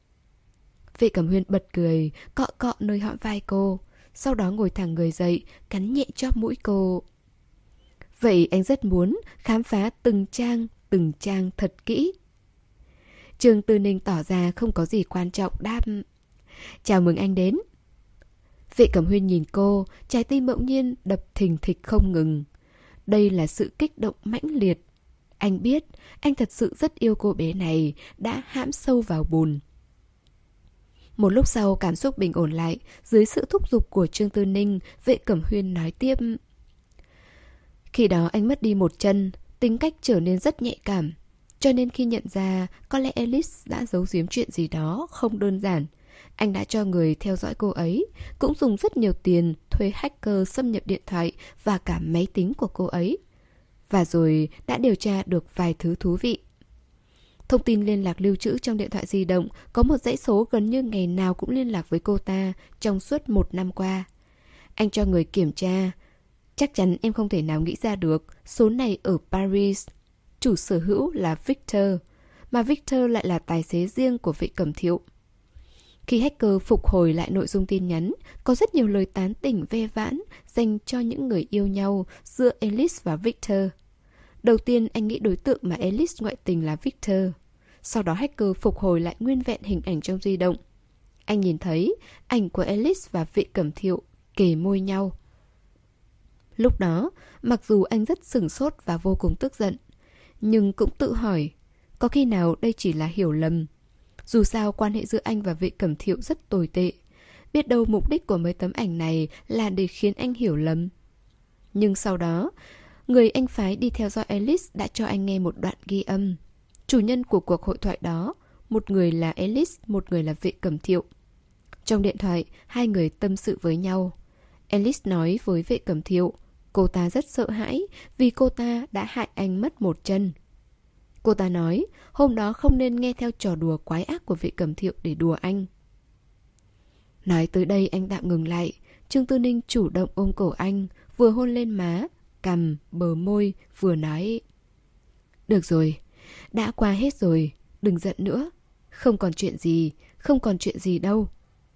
Vệ Cẩm Huyên bật cười, cọ cọ nơi hõm vai cô. Sau đó ngồi thẳng người dậy, cắn nhẹ chóp mũi cô. Vậy anh rất muốn khám phá từng trang, từng trang thật kỹ. Trương Tư Ninh tỏ ra không có gì quan trọng đáp. Chào mừng anh đến. Vệ Cẩm Huyên nhìn cô, trái tim bỗng nhiên đập thình thịch không ngừng. Đây là sự kích động mãnh liệt. Anh biết, anh thật sự rất yêu cô bé này, đã hãm sâu vào bùn. Một lúc sau cảm xúc bình ổn lại, dưới sự thúc giục của Trương Tư Ninh, Vệ Cẩm Huyên nói tiếp. Khi đó anh mất đi một chân, tính cách trở nên rất nhạy cảm. Cho nên khi nhận ra có lẽ Alice đã giấu giếm chuyện gì đó không đơn giản, anh đã cho người theo dõi cô ấy, cũng dùng rất nhiều tiền thuê hacker xâm nhập điện thoại và cả máy tính của cô ấy. Và rồi đã điều tra được vài thứ thú vị. Thông tin liên lạc lưu trữ trong điện thoại di động có một dãy số gần như ngày nào cũng liên lạc với cô ta trong suốt một năm qua. Anh cho người kiểm tra. Chắc chắn em không thể nào nghĩ ra được số này ở Paris. Chủ sở hữu là Victor, mà Victor lại là tài xế riêng của Vệ Cẩm Thiệu. Khi hacker phục hồi lại nội dung tin nhắn, có rất nhiều lời tán tỉnh ve vãn dành cho những người yêu nhau giữa Alice và Victor. Đầu tiên anh nghĩ đối tượng mà Alice ngoại tình là Victor. Sau đó hacker phục hồi lại nguyên vẹn hình ảnh trong di động. Anh nhìn thấy ảnh của Alice và Vệ Cẩm Thiệu kề môi nhau. Lúc đó, mặc dù anh rất sửng sốt và vô cùng tức giận, nhưng cũng tự hỏi, có khi nào đây chỉ là hiểu lầm? Dù sao quan hệ giữa anh và Vệ Cẩm Thiệu rất tồi tệ. Biết đâu mục đích của mấy tấm ảnh này là để khiến anh hiểu lầm. Nhưng sau đó, người anh phái đi theo dõi Alice đã cho anh nghe một đoạn ghi âm. Chủ nhân của cuộc hội thoại đó, một người là Alice, một người là Vệ Cẩm Thiệu. Trong điện thoại, hai người tâm sự với nhau. Alice nói với Vệ Cẩm Thiệu, cô ta rất sợ hãi vì cô ta đã hại anh mất một chân. Cô ta nói hôm đó không nên nghe theo trò đùa quái ác của Vệ Cẩm Thiệu để đùa anh. Nói tới đây anh tạm ngừng lại. Trương Tư Ninh chủ động ôm cổ anh, vừa hôn lên má, cằm, bờ môi, vừa nói: Được rồi, đã qua hết rồi, đừng giận nữa. Không còn chuyện gì, không còn chuyện gì đâu.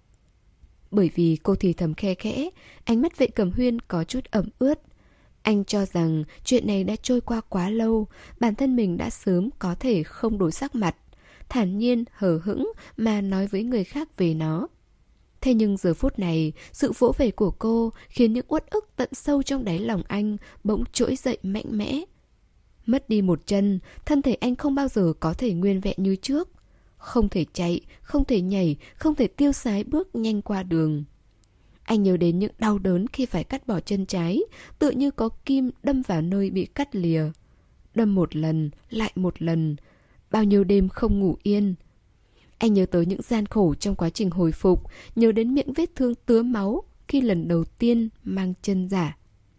Bởi vì cô thì thầm khe khẽ, ánh mắt Vệ Cẩm Huyên có chút ẩm ướt. Anh cho rằng chuyện này đã trôi qua quá lâu, bản thân mình đã sớm có thể không đổi sắc mặt, thản nhiên, hờ hững mà nói với người khác về nó. Thế nhưng giờ phút này, sự vỗ về của cô khiến những uất ức tận sâu trong đáy lòng anh bỗng trỗi dậy mạnh mẽ. Mất đi một chân, thân thể anh không bao giờ có thể nguyên vẹn như trước. Không thể chạy, không thể nhảy, không thể tiêu sái bước nhanh qua đường. Anh nhớ đến những đau đớn khi phải cắt bỏ chân trái, tựa như có kim đâm vào nơi bị cắt lìa. Đâm một lần, lại một lần, bao nhiêu đêm không ngủ yên. Anh nhớ tới những gian khổ trong quá trình hồi phục, nhớ đến miệng vết thương tứa máu khi lần đầu tiên mang chân giả.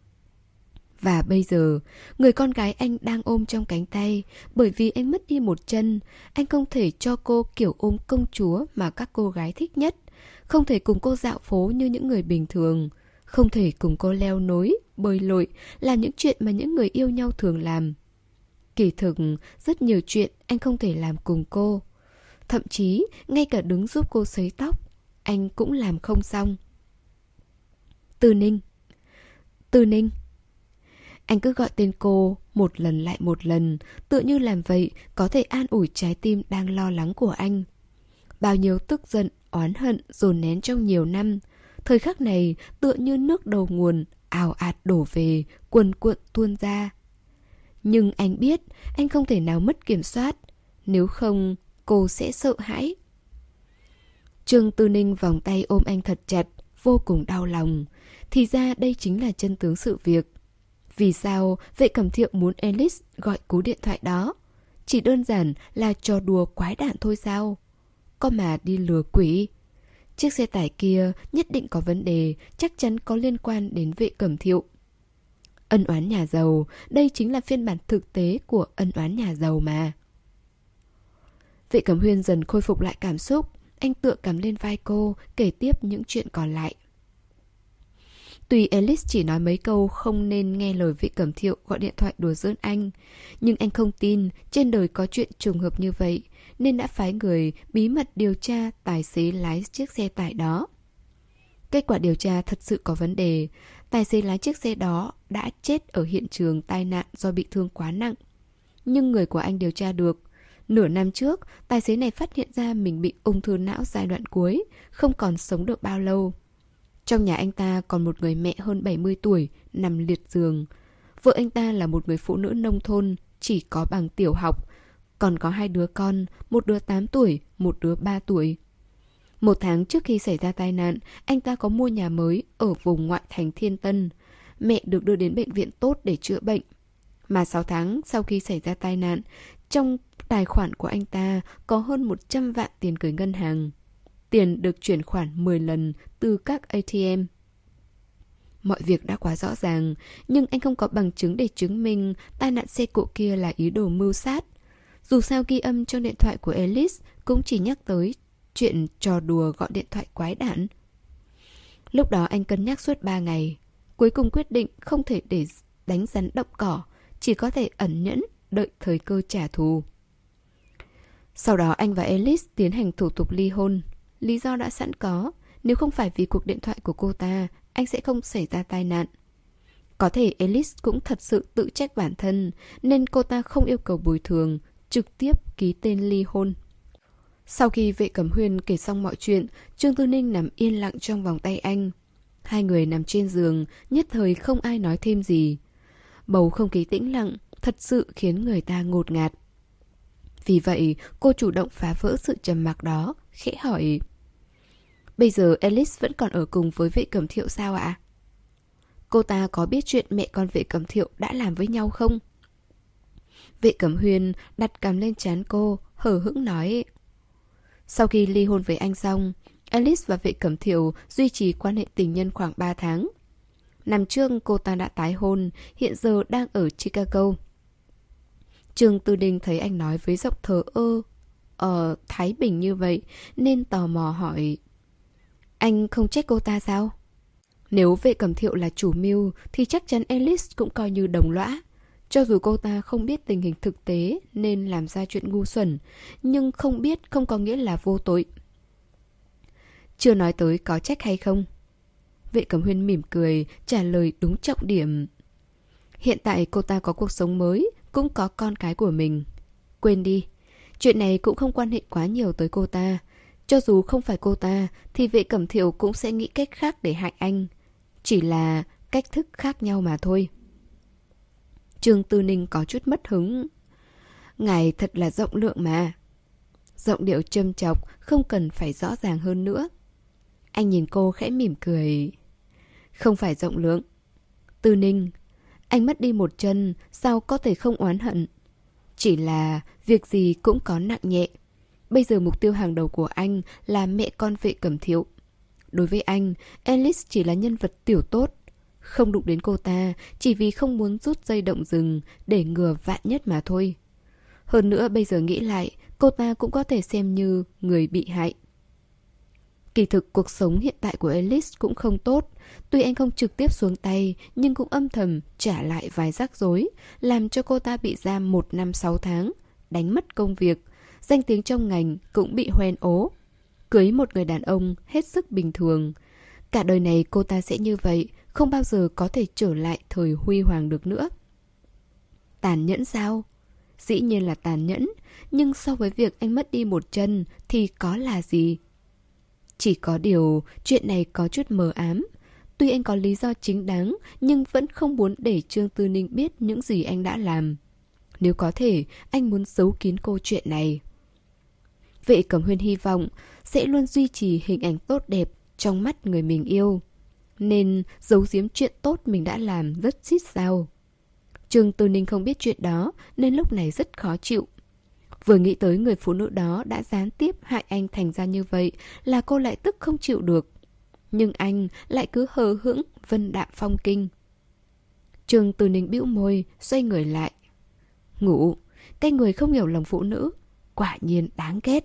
Và bây giờ, người con gái anh đang ôm trong cánh tay, bởi vì anh mất đi một chân, anh không thể cho cô kiểu ôm công chúa mà các cô gái thích nhất, không thể cùng cô dạo phố như những người bình thường, không thể cùng cô leo núi, bơi lội, làm những chuyện mà những người yêu nhau thường làm. Kỳ thực, rất nhiều chuyện anh không thể làm cùng cô. Thậm chí, ngay cả đứng giúp cô sấy tóc, anh cũng làm không xong. Tư Ninh. Tư Ninh. Anh cứ gọi tên cô một lần lại một lần, tựa như làm vậy có thể an ủi trái tim đang lo lắng của anh. Bao nhiêu tức giận, oán hận dồn nén trong nhiều năm, thời khắc này tựa như nước đầu nguồn ào ạt đổ về, cuồn cuộn tuôn ra. Nhưng anh biết anh không thể nào mất kiểm soát, nếu không cô sẽ sợ hãi. Trương Tư Ninh vòng tay ôm anh thật chặt, vô cùng đau lòng. Thì ra đây chính là chân tướng sự việc. Vì sao Vệ Cẩm Thiệu muốn Alice gọi cú điện thoại đó? Chỉ đơn giản là trò đùa quái đản thôi sao? Có mà đi lừa quỷ. Chiếc xe tải kia nhất định có vấn đề, chắc chắn có liên quan đến Vệ Cẩm Thiệu. Ân oán nhà giàu, đây chính là phiên bản thực tế của ân oán nhà giàu mà. Vệ Cẩm Huyên dần khôi phục lại cảm xúc, anh tựa cằm lên vai cô, kể tiếp những chuyện còn lại. Tuy Alice chỉ nói mấy câu không nên nghe lời Vệ Cẩm Thiệu gọi điện thoại đùa giỡn anh, nhưng anh không tin trên đời có chuyện trùng hợp như vậy, nên đã phái người bí mật điều tra tài xế lái chiếc xe tải đó. Kết quả điều tra thật sự có vấn đề, tài xế lái chiếc xe đó đã chết ở hiện trường tai nạn do bị thương quá nặng. Nhưng người của anh điều tra được, nửa năm trước, tài xế này phát hiện ra mình bị ung thư não giai đoạn cuối, không còn sống được bao lâu. Trong nhà anh ta còn một người mẹ hơn bảy mươi tuổi, nằm liệt giường. Vợ anh ta là một người phụ nữ nông thôn, chỉ có bằng tiểu học. Còn có hai đứa con, một đứa tám tuổi, một đứa ba tuổi. Một tháng trước khi xảy ra tai nạn, anh ta có mua nhà mới ở vùng ngoại thành Thiên Tân. Mẹ được đưa đến bệnh viện tốt để chữa bệnh. Mà sáu tháng sau khi xảy ra tai nạn, trong tài khoản của anh ta có hơn một trăm vạn tiền gửi ngân hàng. Tiền được chuyển khoản mười lần từ các a tê em. Mọi việc đã quá rõ ràng, nhưng anh không có bằng chứng để chứng minh tai nạn xe cộ kia là ý đồ mưu sát. Dù sao ghi âm trong điện thoại của Alice cũng chỉ nhắc tới chuyện trò đùa gọi điện thoại quái đản. Lúc đó anh cân nhắc suốt ba ngày. Cuối cùng quyết định không thể để đánh rắn động cỏ, chỉ có thể ẩn nhẫn đợi thời cơ trả thù. Sau đó anh và Alice tiến hành thủ tục ly hôn. Lý do đã sẵn có, nếu không phải vì cuộc điện thoại của cô ta, anh sẽ không xảy ra tai nạn. Có thể Alice cũng thật sự tự trách bản thân, nên cô ta không yêu cầu bồi thường, trực tiếp ký tên ly hôn. Sau khi Vệ Cẩm Huyên kể xong mọi chuyện, Trương Tư Ninh nằm yên lặng trong vòng tay anh. Hai người nằm trên giường, nhất thời không ai nói thêm gì. Bầu không khí tĩnh lặng, thật sự khiến người ta ngột ngạt. Vì vậy, cô chủ động phá vỡ sự trầm mặc đó, khẽ hỏi: Bây giờ Alice vẫn còn ở cùng với Vệ Cẩm Thiệu sao ạ? Cô ta có biết chuyện mẹ con Vệ Cẩm Thiệu đã làm với nhau không? Vệ Cẩm Huyên đặt cằm lên trán cô, hờ hững nói: Sau khi ly hôn với anh xong, Alice và Vệ Cẩm Thiệu duy trì quan hệ tình nhân khoảng ba tháng. Năm trước cô ta đã tái hôn, hiện giờ đang ở Chicago. Trương Tư Ninh thấy anh nói với giọng thờ ơ, ở Thái Bình như vậy, nên tò mò hỏi: Anh không trách cô ta sao? Nếu Vệ Cẩm Thiệu là chủ mưu thì chắc chắn Alice cũng coi như đồng lõa. Cho dù cô ta không biết tình hình thực tế nên làm ra chuyện ngu xuẩn, nhưng không biết không có nghĩa là vô tội. Chưa nói tới có trách hay không. Vệ Cẩm Huyên mỉm cười, trả lời đúng trọng điểm. Hiện tại cô ta có cuộc sống mới, cũng có con cái của mình. Quên đi, chuyện này cũng không quan hệ quá nhiều tới cô ta. Cho dù không phải cô ta, thì Vệ Cẩm Thiệu cũng sẽ nghĩ cách khác để hại anh. Chỉ là cách thức khác nhau mà thôi. Trương Tư Ninh có chút mất hứng. Ngài thật là rộng lượng mà. Giọng điệu châm chọc, không cần phải rõ ràng hơn nữa. Anh nhìn cô khẽ mỉm cười. Không phải rộng lượng. Tư Ninh, anh mất đi một chân, sao có thể không oán hận? Chỉ là việc gì cũng có nặng nhẹ. Bây giờ mục tiêu hàng đầu của anh là mẹ con Vệ Cẩm Thiệu. Đối với anh, Alice chỉ là nhân vật tiểu tốt. Không đụng đến cô ta chỉ vì không muốn rút dây động rừng để ngừa vạn nhất mà thôi. Hơn nữa bây giờ nghĩ lại, cô ta cũng có thể xem như người bị hại. Kỳ thực cuộc sống hiện tại của Alice cũng không tốt. Tuy anh không trực tiếp xuống tay, nhưng cũng âm thầm trả lại vài rắc rối, làm cho cô ta bị giam một năm sáu tháng, đánh mất công việc, danh tiếng trong ngành cũng bị hoen ố. Cưới một người đàn ông hết sức bình thường. Cả đời này cô ta sẽ như vậy, không bao giờ có thể trở lại thời huy hoàng được nữa. Tàn nhẫn sao? Dĩ nhiên là tàn nhẫn, nhưng so với việc anh mất đi một chân thì có là gì? Chỉ có điều chuyện này có chút mờ ám. Tuy anh có lý do chính đáng, nhưng vẫn không muốn để Trương Tư Ninh biết những gì anh đã làm. Nếu có thể, anh muốn giấu kín câu chuyện này. Vệ Cẩm Huyên hy vọng sẽ luôn duy trì hình ảnh tốt đẹp trong mắt người mình yêu, nên giấu giếm chuyện tốt mình đã làm rất xít sao. Trương Tư Ninh không biết chuyện đó nên lúc này rất khó chịu. Vừa nghĩ tới người phụ nữ đó đã gián tiếp hại anh thành ra như vậy là cô lại tức không chịu được. Nhưng anh lại cứ hờ hững vân đạm phong kinh. Trương Tư Ninh bĩu môi, xoay người lại. Ngủ, cái người không hiểu lòng phụ nữ, quả nhiên đáng ghét.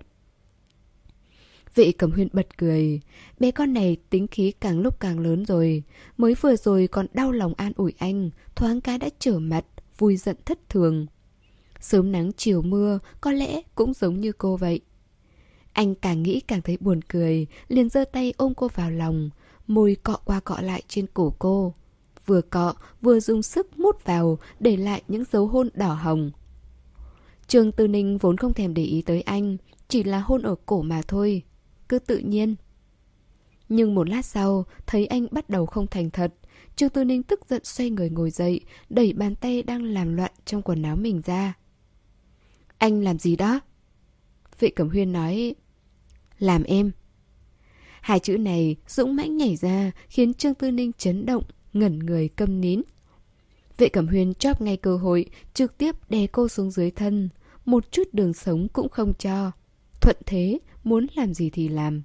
Vệ Cẩm Huyên bật cười. Bé con này tính khí càng lúc càng lớn rồi. Mới vừa rồi còn đau lòng an ủi anh, thoáng cái đã trở mặt, vui giận thất thường. Sớm nắng chiều mưa, có lẽ cũng giống như cô vậy. Anh càng nghĩ càng thấy buồn cười, liền giơ tay ôm cô vào lòng, môi cọ qua cọ lại trên cổ cô. Vừa cọ, vừa dùng sức mút vào, để lại những dấu hôn đỏ hồng. Trương Tư Ninh vốn không thèm để ý tới anh, chỉ là hôn ở cổ mà thôi. Cứ tự nhiên. Nhưng một lát sau, thấy anh bắt đầu không thành thật. Trương Tư Ninh tức giận xoay người ngồi dậy, đẩy bàn tay đang làm loạn trong quần áo mình ra. Anh làm gì đó? Vệ Cẩm Huyên nói. Làm em. Hai chữ này dũng mãnh nhảy ra khiến Trương Tư Ninh chấn động, ngẩn người câm nín. Vệ Cẩm Huyên chóp ngay cơ hội, trực tiếp đè cô xuống dưới thân. Một chút đường sống cũng không cho. Thuận thế, muốn làm gì thì làm.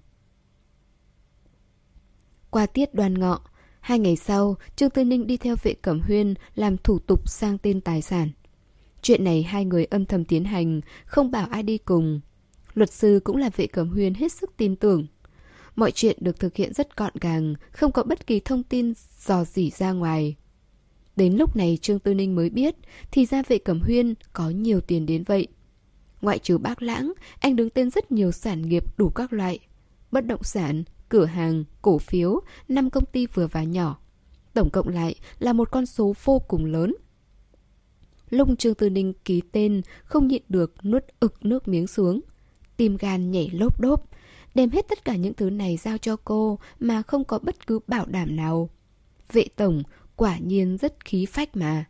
Qua tiết Đoan Ngọ, hai ngày sau, Trương Tư Ninh đi theo Vệ Cẩm Huyên làm thủ tục sang tên tài sản. Chuyện này hai người âm thầm tiến hành, không bảo ai đi cùng. Luật sư cũng là Vệ Cẩm Huyên hết sức tin tưởng. Mọi chuyện được thực hiện rất gọn gàng, không có bất kỳ thông tin dò dỉ ra ngoài. Đến lúc này Trương Tư Ninh mới biết, thì ra Vệ Cẩm Huyên có nhiều tiền đến vậy. Ngoại trừ Bác Lãng, anh đứng tên rất nhiều sản nghiệp đủ các loại. Bất động sản, cửa hàng, cổ phiếu, năm công ty vừa và nhỏ. Tổng cộng lại là một con số vô cùng lớn. Lúc Trương Tư Ninh ký tên, không nhịn được nuốt ực nước miếng xuống. Tim gan nhảy lốp đốp, đem hết tất cả những thứ này giao cho cô mà không có bất cứ bảo đảm nào. Vệ tổng quả nhiên rất khí phách mà.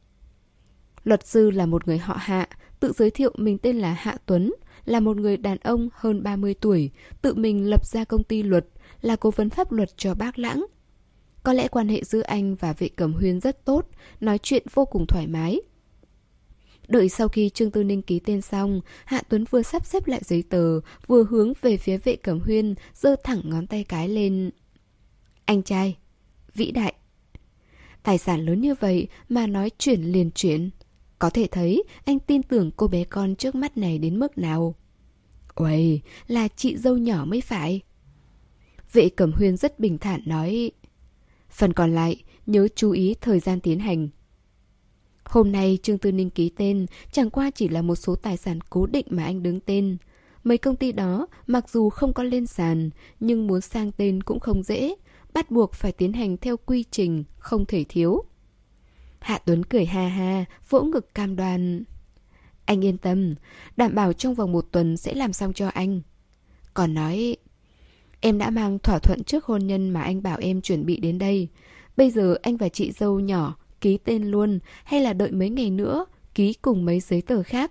Luật sư là một người họ Hạ, tự giới thiệu mình tên là Hạ Tuấn, là một người đàn ông hơn ba mươi tuổi, tự mình lập ra công ty luật, là cố vấn pháp luật cho Bác Lãng. Có lẽ quan hệ giữa anh và Vệ Cẩm Huyên rất tốt, nói chuyện vô cùng thoải mái. Đợi sau khi Trương Tư Ninh ký tên xong, Hạ Tuấn vừa sắp xếp lại giấy tờ, vừa hướng về phía Vệ Cẩm Huyên, giơ thẳng ngón tay cái lên. Anh trai, vĩ đại. Tài sản lớn như vậy mà nói chuyển liền chuyển. Có thể thấy anh tin tưởng cô bé con trước mắt này đến mức nào. Uầy, là chị dâu nhỏ mới phải. Vệ Cẩm Huyên rất bình thản nói. Phần còn lại nhớ chú ý thời gian tiến hành. Hôm nay Trương Tư Ninh ký tên chẳng qua chỉ là một số tài sản cố định mà anh đứng tên. Mấy công ty đó mặc dù không có lên sàn, nhưng muốn sang tên cũng không dễ, bắt buộc phải tiến hành theo quy trình, không thể thiếu. Hạ Tuấn cười ha ha, vỗ ngực cam đoan. Anh yên tâm, đảm bảo trong vòng một tuần sẽ làm xong cho anh. Còn nói, em đã mang thỏa thuận trước hôn nhân mà anh bảo em chuẩn bị đến đây. Bây giờ anh và chị dâu nhỏ ký tên luôn, hay là đợi mấy ngày nữa ký cùng mấy giấy tờ khác?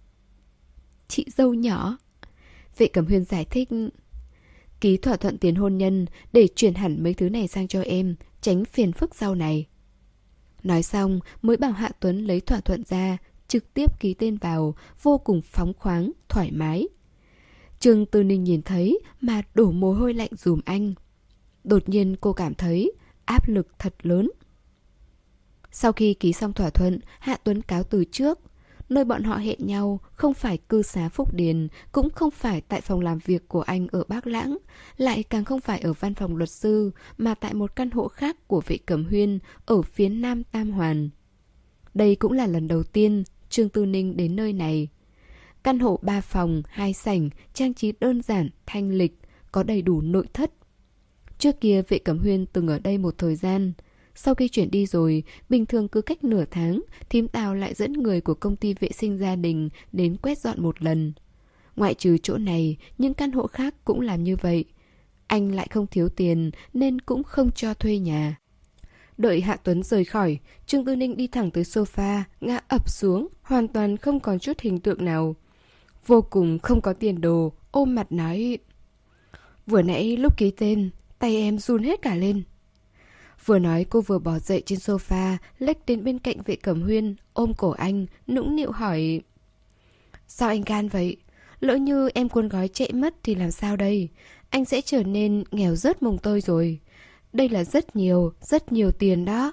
Chị dâu nhỏ? Vệ Cẩm Huyên giải thích. Ký thỏa thuận tiền hôn nhân để chuyển hẳn mấy thứ này sang cho em, tránh phiền phức sau này. Nói xong mới bảo Hạ Tuấn lấy thỏa thuận ra, trực tiếp ký tên vào, vô cùng phóng khoáng, thoải mái. Trương Tư Ninh nhìn thấy mà đổ mồ hôi lạnh dùm anh. Đột nhiên cô cảm thấy áp lực thật lớn. Sau khi ký xong thỏa thuận, Hạ Tuấn cáo từ trước. Nơi bọn họ hẹn nhau không phải cư xá Phúc Điền, cũng không phải tại phòng làm việc của anh ở Bác Lãng, lại càng không phải ở văn phòng luật sư, mà tại một căn hộ khác của Vệ Cẩm Huyên ở phía nam Tam Hoàn. Đây cũng là lần đầu tiên Trương Tư Ninh đến nơi này. Căn hộ ba phòng, hai sảnh, trang trí đơn giản, thanh lịch, có đầy đủ nội thất. Trước kia Vệ Cẩm Huyên từng ở đây một thời gian. Sau khi chuyển đi rồi, bình thường cứ cách nửa tháng, thím Tào lại dẫn người của công ty vệ sinh gia đình đến quét dọn một lần. Ngoại trừ chỗ này, những căn hộ khác cũng làm như vậy. Anh lại không thiếu tiền nên cũng không cho thuê nhà. Đợi Hạ Tuấn rời khỏi, Trương Tư Ninh đi thẳng tới sofa, ngã ập xuống, hoàn toàn không còn chút hình tượng nào. Vô cùng không có tiền đồ, ôm mặt nói. Vừa nãy lúc ký tên, tay em run hết cả lên. Vừa nói cô vừa bò dậy trên sofa, lếch đến bên cạnh Vệ Cẩm Huyên, ôm cổ anh, nũng nịu hỏi. Sao anh gan vậy? Lỡ như em cuốn gói chạy mất thì làm sao đây? Anh sẽ trở nên nghèo rớt mồng tơi rồi. Đây là rất nhiều, rất nhiều tiền đó.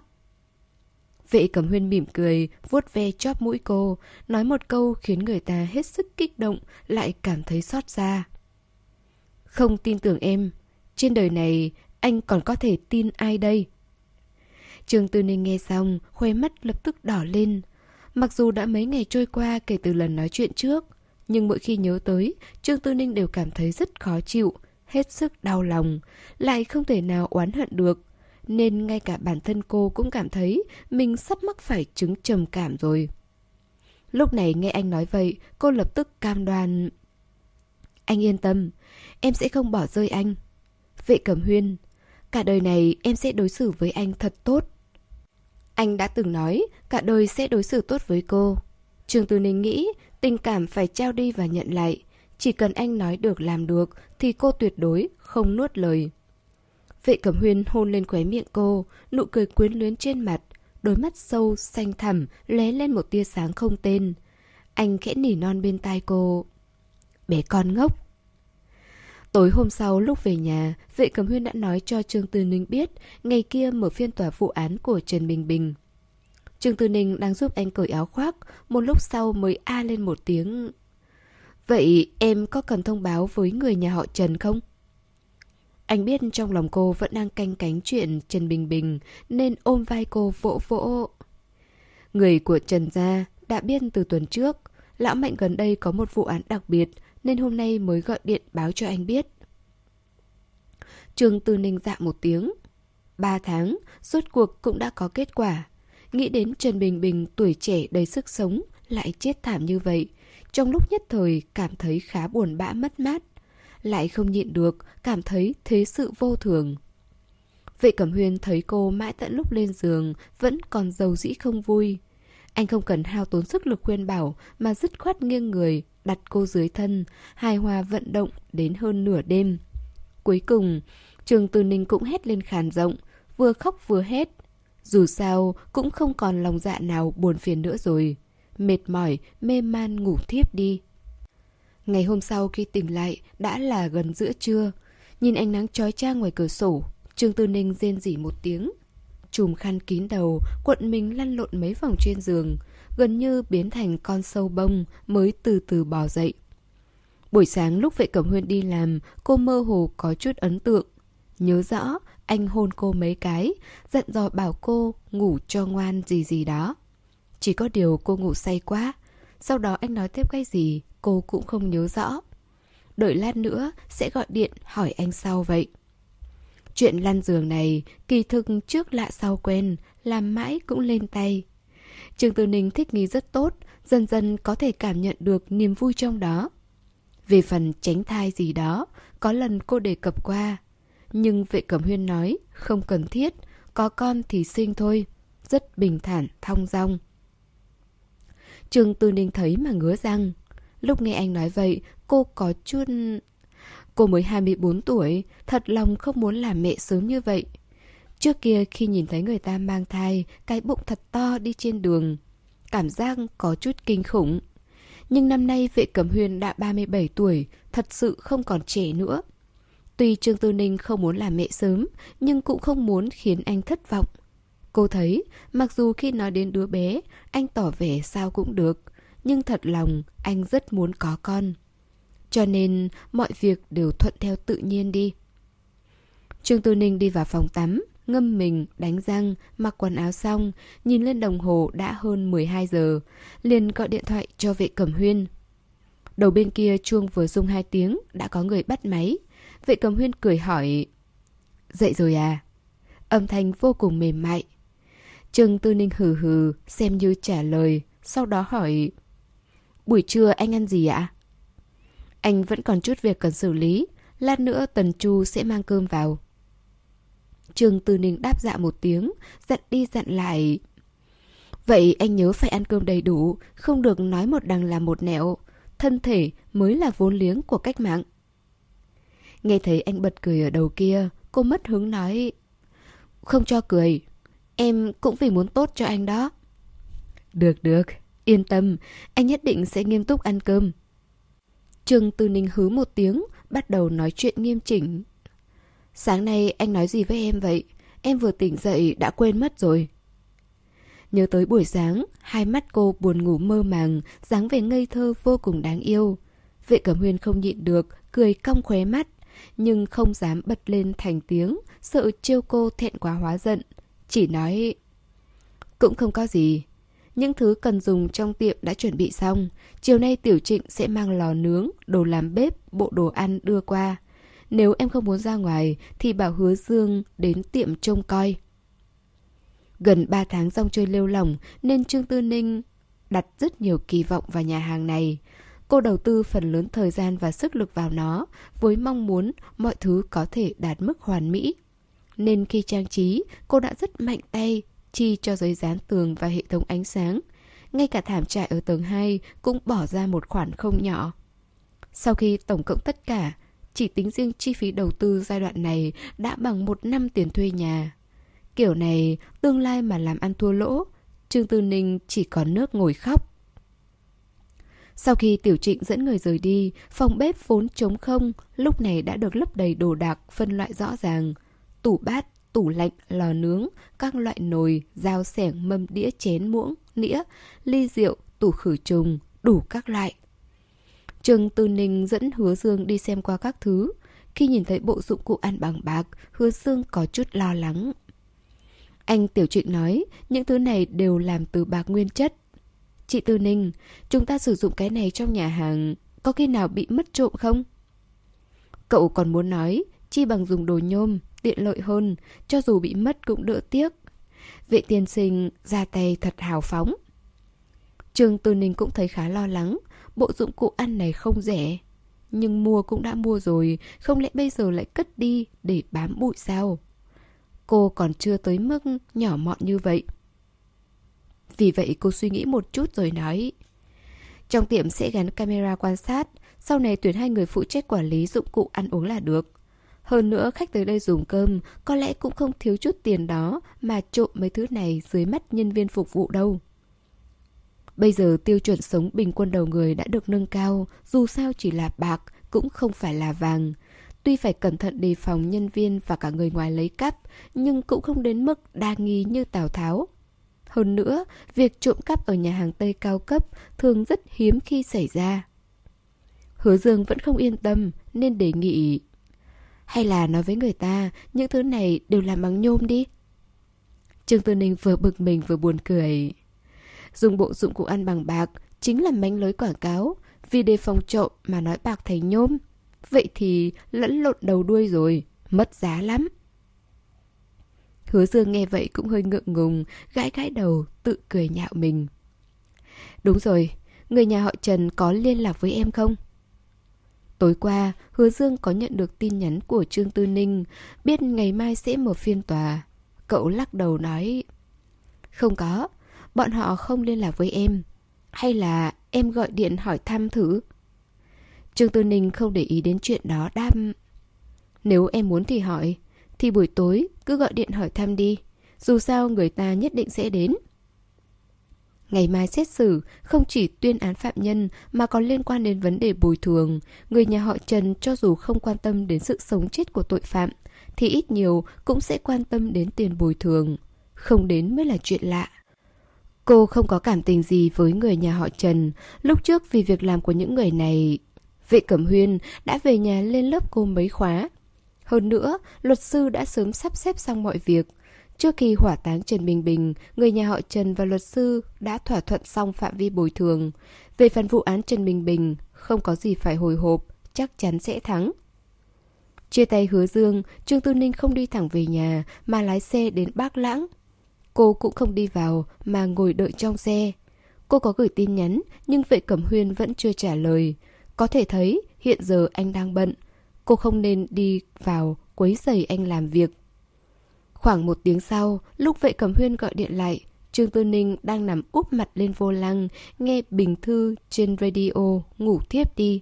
Vệ Cẩm Huyên mỉm cười, vuốt ve chóp mũi cô, nói một câu khiến người ta hết sức kích động, lại cảm thấy xót xa. Không tin tưởng em, trên đời này anh còn có thể tin ai đây? Trương Tư Ninh nghe xong, khóe mắt lập tức đỏ lên. Mặc dù đã mấy ngày trôi qua kể từ lần nói chuyện trước, nhưng mỗi khi nhớ tới, Trương Tư Ninh đều cảm thấy rất khó chịu, hết sức đau lòng, lại không thể nào oán hận được. Nên ngay cả bản thân cô cũng cảm thấy mình sắp mắc phải chứng trầm cảm rồi. Lúc này nghe anh nói vậy, cô lập tức cam đoan. Anh yên tâm, em sẽ không bỏ rơi anh. Vệ Cẩm Huyên, cả đời này em sẽ đối xử với anh thật tốt. Anh đã từng nói cả đời sẽ đối xử tốt với cô. Trương Tư Ninh nghĩ tình cảm phải trao đi và nhận lại. Chỉ cần anh nói được làm được thì cô tuyệt đối không nuốt lời. Vệ Cẩm Huyên hôn lên khóe miệng cô, nụ cười quyến luyến trên mặt, đôi mắt sâu, xanh thẳm, lóe lên một tia sáng không tên. Anh khẽ nỉ non bên tai cô. Bé con ngốc. Tối hôm sau lúc về nhà, Vệ Cẩm Huyên đã nói cho Trương Tư Ninh biết ngày kia mở phiên tòa vụ án của Trần Bình Bình. Trương Tư Ninh đang giúp anh cởi áo khoác, một lúc sau mới a lên một tiếng. Vậy em có cần thông báo với người nhà họ Trần không? Anh biết trong lòng cô vẫn đang canh cánh chuyện Trần Bình Bình nên ôm vai cô vỗ vỗ. Người của Trần gia đã biết từ tuần trước, lão Mạnh gần đây có một vụ án đặc biệt nên hôm nay mới gọi điện báo cho anh biết. Trương Tư Ninh dạ một tiếng. Ba tháng, rốt cuộc cũng đã có kết quả. Nghĩ đến Trần Bình Bình tuổi trẻ đầy sức sống lại chết thảm như vậy, trong lúc nhất thời cảm thấy khá buồn bã mất mát. Lại không nhịn được, cảm thấy thế sự vô thường. Vệ Cẩm Huyên thấy cô mãi tận lúc lên giường vẫn còn dầu dĩ không vui. Anh không cần hao tốn sức lực khuyên bảo mà dứt khoát nghiêng người, đặt cô dưới thân, hài hòa vận động đến hơn nửa đêm. Cuối cùng, Trương Tư Ninh cũng hét lên khàn giọng, vừa khóc vừa hét. Dù sao cũng không còn lòng dạ nào buồn phiền nữa rồi. Mệt mỏi, mê man ngủ thiếp đi. Ngày hôm sau khi tỉnh lại đã là gần giữa trưa. Nhìn ánh nắng chói chang ngoài cửa sổ, Trương Tư Ninh rên rỉ một tiếng. Chùm khăn kín đầu, cuộn mình lăn lộn mấy vòng trên giường, gần như biến thành con sâu bông mới từ từ bò dậy. Buổi sáng lúc Vệ Cẩm Huyên đi làm, cô mơ hồ có chút ấn tượng. Nhớ rõ anh hôn cô mấy cái, dặn dò bảo cô ngủ cho ngoan gì gì đó. Chỉ có điều cô ngủ say quá. Sau đó anh nói tiếp cái gì cô cũng không nhớ rõ. Đợi lát nữa sẽ gọi điện hỏi anh sau vậy. Chuyện lăn giường này kỳ thực trước lạ sau quen, làm mãi cũng lên tay. Trương Tư Ninh thích nghi rất tốt, dần dần có thể cảm nhận được niềm vui trong đó. Về phần tránh thai gì đó, có lần cô đề cập qua. Nhưng Vệ Cẩm Huyên nói không cần thiết, có con thì sinh thôi. Rất bình thản, thong dong. Trương Tư Ninh thấy mà ngứa răng. Lúc nghe anh nói vậy, cô có chút... Cô mới hai mươi bốn tuổi, thật lòng không muốn làm mẹ sớm như vậy. Trước kia khi nhìn thấy người ta mang thai, cái bụng thật to đi trên đường, cảm giác có chút kinh khủng. Nhưng năm nay Vệ Cẩm Huyên đã ba mươi bảy tuổi, thật sự không còn trẻ nữa. Tuy Trương Tư Ninh không muốn làm mẹ sớm, nhưng cũng không muốn khiến anh thất vọng. Cô thấy, mặc dù khi nói đến đứa bé, anh tỏ vẻ sao cũng được, nhưng thật lòng anh rất muốn có con. Cho nên mọi việc đều thuận theo tự nhiên đi. Trương Tư Ninh đi vào phòng tắm, ngâm mình, đánh răng, mặc quần áo xong, nhìn lên đồng hồ đã hơn mười hai giờ, liền gọi điện thoại cho Vệ Cẩm Huyên. Đầu bên kia chuông vừa rung hai tiếng, đã có người bắt máy. Vệ Cẩm Huyên cười hỏi, dậy rồi à? Âm thanh vô cùng mềm mại. Trương Tư Ninh hừ hừ, xem như trả lời, sau đó hỏi, buổi trưa anh ăn gì ạ? Anh vẫn còn chút việc cần xử lý, lát nữa Tần Chu sẽ mang cơm vào. Trương Tư Ninh đáp dạ một tiếng, dặn đi dặn lại. Vậy anh nhớ phải ăn cơm đầy đủ, không được nói một đằng làm một nẻo. Thân thể mới là vốn liếng của cách mạng. Nghe thấy anh bật cười ở đầu kia, cô mất hứng nói, không cho cười, em cũng vì muốn tốt cho anh đó. Được được, yên tâm, anh nhất định sẽ nghiêm túc ăn cơm. Trương Tư Ninh hứ một tiếng, bắt đầu nói chuyện nghiêm chỉnh. Sáng nay anh nói gì với em vậy? Em vừa tỉnh dậy đã quên mất rồi. Nhớ tới buổi sáng, hai mắt cô buồn ngủ mơ màng, dáng vẻ ngây thơ vô cùng đáng yêu. Vệ Cẩm Huyên không nhịn được, cười cong khóe mắt, nhưng không dám bật lên thành tiếng, sợ trêu cô thẹn quá hóa giận. Chỉ nói, cũng không có gì. Những thứ cần dùng trong tiệm đã chuẩn bị xong. Chiều nay Tiểu Trịnh sẽ mang lò nướng, đồ làm bếp, bộ đồ ăn đưa qua. Nếu em không muốn ra ngoài thì bảo Hứa Dương đến tiệm trông coi. Gần ba tháng rong chơi lêu lỏng nên Trương Tư Ninh đặt rất nhiều kỳ vọng vào nhà hàng này. Cô đầu tư phần lớn thời gian và sức lực vào nó với mong muốn mọi thứ có thể đạt mức hoàn mỹ. Nên khi trang trí, cô đã rất mạnh tay chi cho giấy dán tường và hệ thống ánh sáng. Ngay cả thảm trải ở tầng hai cũng bỏ ra một khoản không nhỏ. Sau khi tổng cộng tất cả, chỉ tính riêng chi phí đầu tư giai đoạn này đã bằng một năm tiền thuê nhà. Kiểu này, tương lai mà làm ăn thua lỗ, Trương Tư Ninh chỉ còn nước ngồi khóc. Sau khi Tiểu Trịnh dẫn người rời đi, phòng bếp vốn trống không, lúc này đã được lấp đầy đồ đạc, phân loại rõ ràng. Tủ bát, tủ lạnh, lò nướng, các loại nồi, dao xẻng, mâm đĩa chén muỗng, nĩa, ly rượu, tủ khử trùng, đủ các loại. Trương Tư Ninh dẫn Hứa Dương đi xem qua các thứ. Khi nhìn thấy bộ dụng cụ ăn bằng bạc, Hứa Dương có chút lo lắng. Anh Tiểu Trịnh nói, những thứ này đều làm từ bạc nguyên chất. Chị Tư Ninh, chúng ta sử dụng cái này trong nhà hàng, có khi nào bị mất trộm không? Cậu còn muốn nói, chi bằng dùng đồ nhôm, tiện lợi hơn, cho dù bị mất cũng đỡ tiếc. Vệ tiên sinh ra tay thật hào phóng. Trương Tư Ninh cũng thấy khá lo lắng, bộ dụng cụ ăn này không rẻ. Nhưng mua cũng đã mua rồi, không lẽ bây giờ lại cất đi để bám bụi sao? Cô còn chưa tới mức nhỏ mọn như vậy. Vì vậy cô suy nghĩ một chút rồi nói, trong tiệm sẽ gắn camera quan sát, sau này tuyển hai người phụ trách quản lý dụng cụ ăn uống là được. Hơn nữa khách tới đây dùng cơm có lẽ cũng không thiếu chút tiền đó mà trộm mấy thứ này dưới mắt nhân viên phục vụ đâu. Bây giờ tiêu chuẩn sống bình quân đầu người đã được nâng cao, dù sao chỉ là bạc cũng không phải là vàng. Tuy phải cẩn thận đề phòng nhân viên và cả người ngoài lấy cắp, nhưng cũng không đến mức đa nghi như Tào Tháo. Hơn nữa, việc trộm cắp ở nhà hàng Tây cao cấp thường rất hiếm khi xảy ra. Hứa Dương vẫn không yên tâm nên đề nghị, hay là nói với người ta những thứ này đều làm bằng nhôm đi. Trương Tư Ninh vừa bực mình vừa buồn cười. Dùng bộ dụng cụ ăn bằng bạc chính là mánh lới quảng cáo, vì đề phòng trộm mà nói bạc thành nhôm. Vậy thì lẫn lộn đầu đuôi rồi, mất giá lắm. Hứa Dương nghe vậy cũng hơi ngượng ngùng, gãi gãi đầu, tự cười nhạo mình. Đúng rồi, người nhà họ Trần có liên lạc với em không? Tối qua, Hứa Dương có nhận được tin nhắn của Trương Tư Ninh, biết ngày mai sẽ mở phiên tòa. Cậu lắc đầu nói, không có, bọn họ không liên lạc với em. Hay là em gọi điện hỏi thăm thử? Trương Tư Ninh không để ý đến chuyện đó, đáp, nếu em muốn thì hỏi, thì buổi tối cứ gọi điện hỏi thăm đi, dù sao người ta nhất định sẽ đến. Ngày mai xét xử không chỉ tuyên án phạm nhân mà còn liên quan đến vấn đề bồi thường. Người nhà họ Trần cho dù không quan tâm đến sự sống chết của tội phạm thì ít nhiều cũng sẽ quan tâm đến tiền bồi thường. Không đến mới là chuyện lạ. Cô không có cảm tình gì với người nhà họ Trần. Lúc trước vì việc làm của những người này, Vệ Cẩm Huyên đã về nhà lên lớp cô mấy khóa. Hơn nữa, luật sư đã sớm sắp xếp xong mọi việc. Trước khi hỏa táng Trần Bình Bình, người nhà họ Trần và luật sư đã thỏa thuận xong phạm vi bồi thường. Về phần vụ án Trần Bình Bình, không có gì phải hồi hộp, chắc chắn sẽ thắng. Chia tay Hứa Dương, Trương Tư Ninh không đi thẳng về nhà mà lái xe đến Bác Lãng. Cô cũng không đi vào mà ngồi đợi trong xe. Cô có gửi tin nhắn nhưng Vệ Cẩm Huyên vẫn chưa trả lời. Có thể thấy hiện giờ anh đang bận. Cô không nên đi vào quấy rầy anh làm việc. Khoảng một tiếng sau, lúc Vệ Cẩm Huyên gọi điện lại, Trương Tư Ninh đang nằm úp mặt lên vô lăng, nghe bình thư trên radio, ngủ thiếp đi.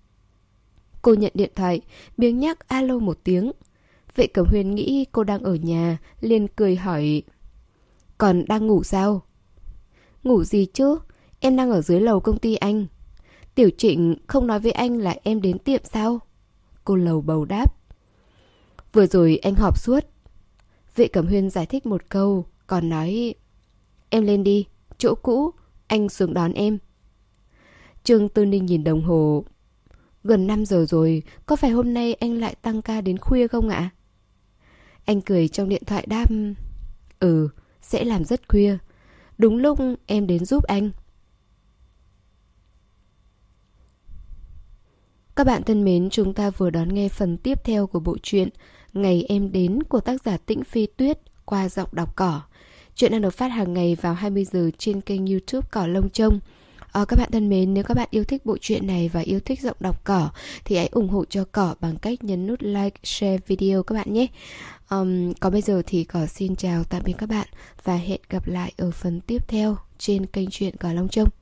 Cô nhận điện thoại, biếng nhắc alo một tiếng. Vệ Cẩm Huyên nghĩ cô đang ở nhà, liền cười hỏi, còn đang ngủ sao? Ngủ gì chứ? Em đang ở dưới lầu công ty anh. Tiểu Trịnh không nói với anh là em đến tiệm sao? Cô lầu bầu đáp. Vừa rồi anh họp suốt. Vệ Cẩm Huyên giải thích một câu, còn nói, em lên đi, chỗ cũ, anh xuống đón em. Trương Tư Ninh nhìn đồng hồ. Gần năm giờ rồi, có phải hôm nay anh lại tăng ca đến khuya không ạ? Anh cười trong điện thoại đáp, ừ, sẽ làm rất khuya. Đúng lúc em đến giúp anh. Các bạn thân mến, chúng ta vừa đón nghe phần tiếp theo của bộ truyện Ngày Em Đến của tác giả Tĩnh Phi Tuyết qua giọng đọc Cỏ. Chuyện đang được phát hàng ngày vào hai mươi giờ trên kênh YouTube Cỏ Lông Trông. À, các bạn thân mến, nếu các bạn yêu thích bộ truyện này và yêu thích giọng đọc Cỏ thì hãy ủng hộ cho Cỏ bằng cách nhấn nút like, share video các bạn nhé. Um, còn bây giờ thì Cỏ xin chào tạm biệt các bạn và hẹn gặp lại ở phần tiếp theo trên kênh truyện Cỏ Long Trông.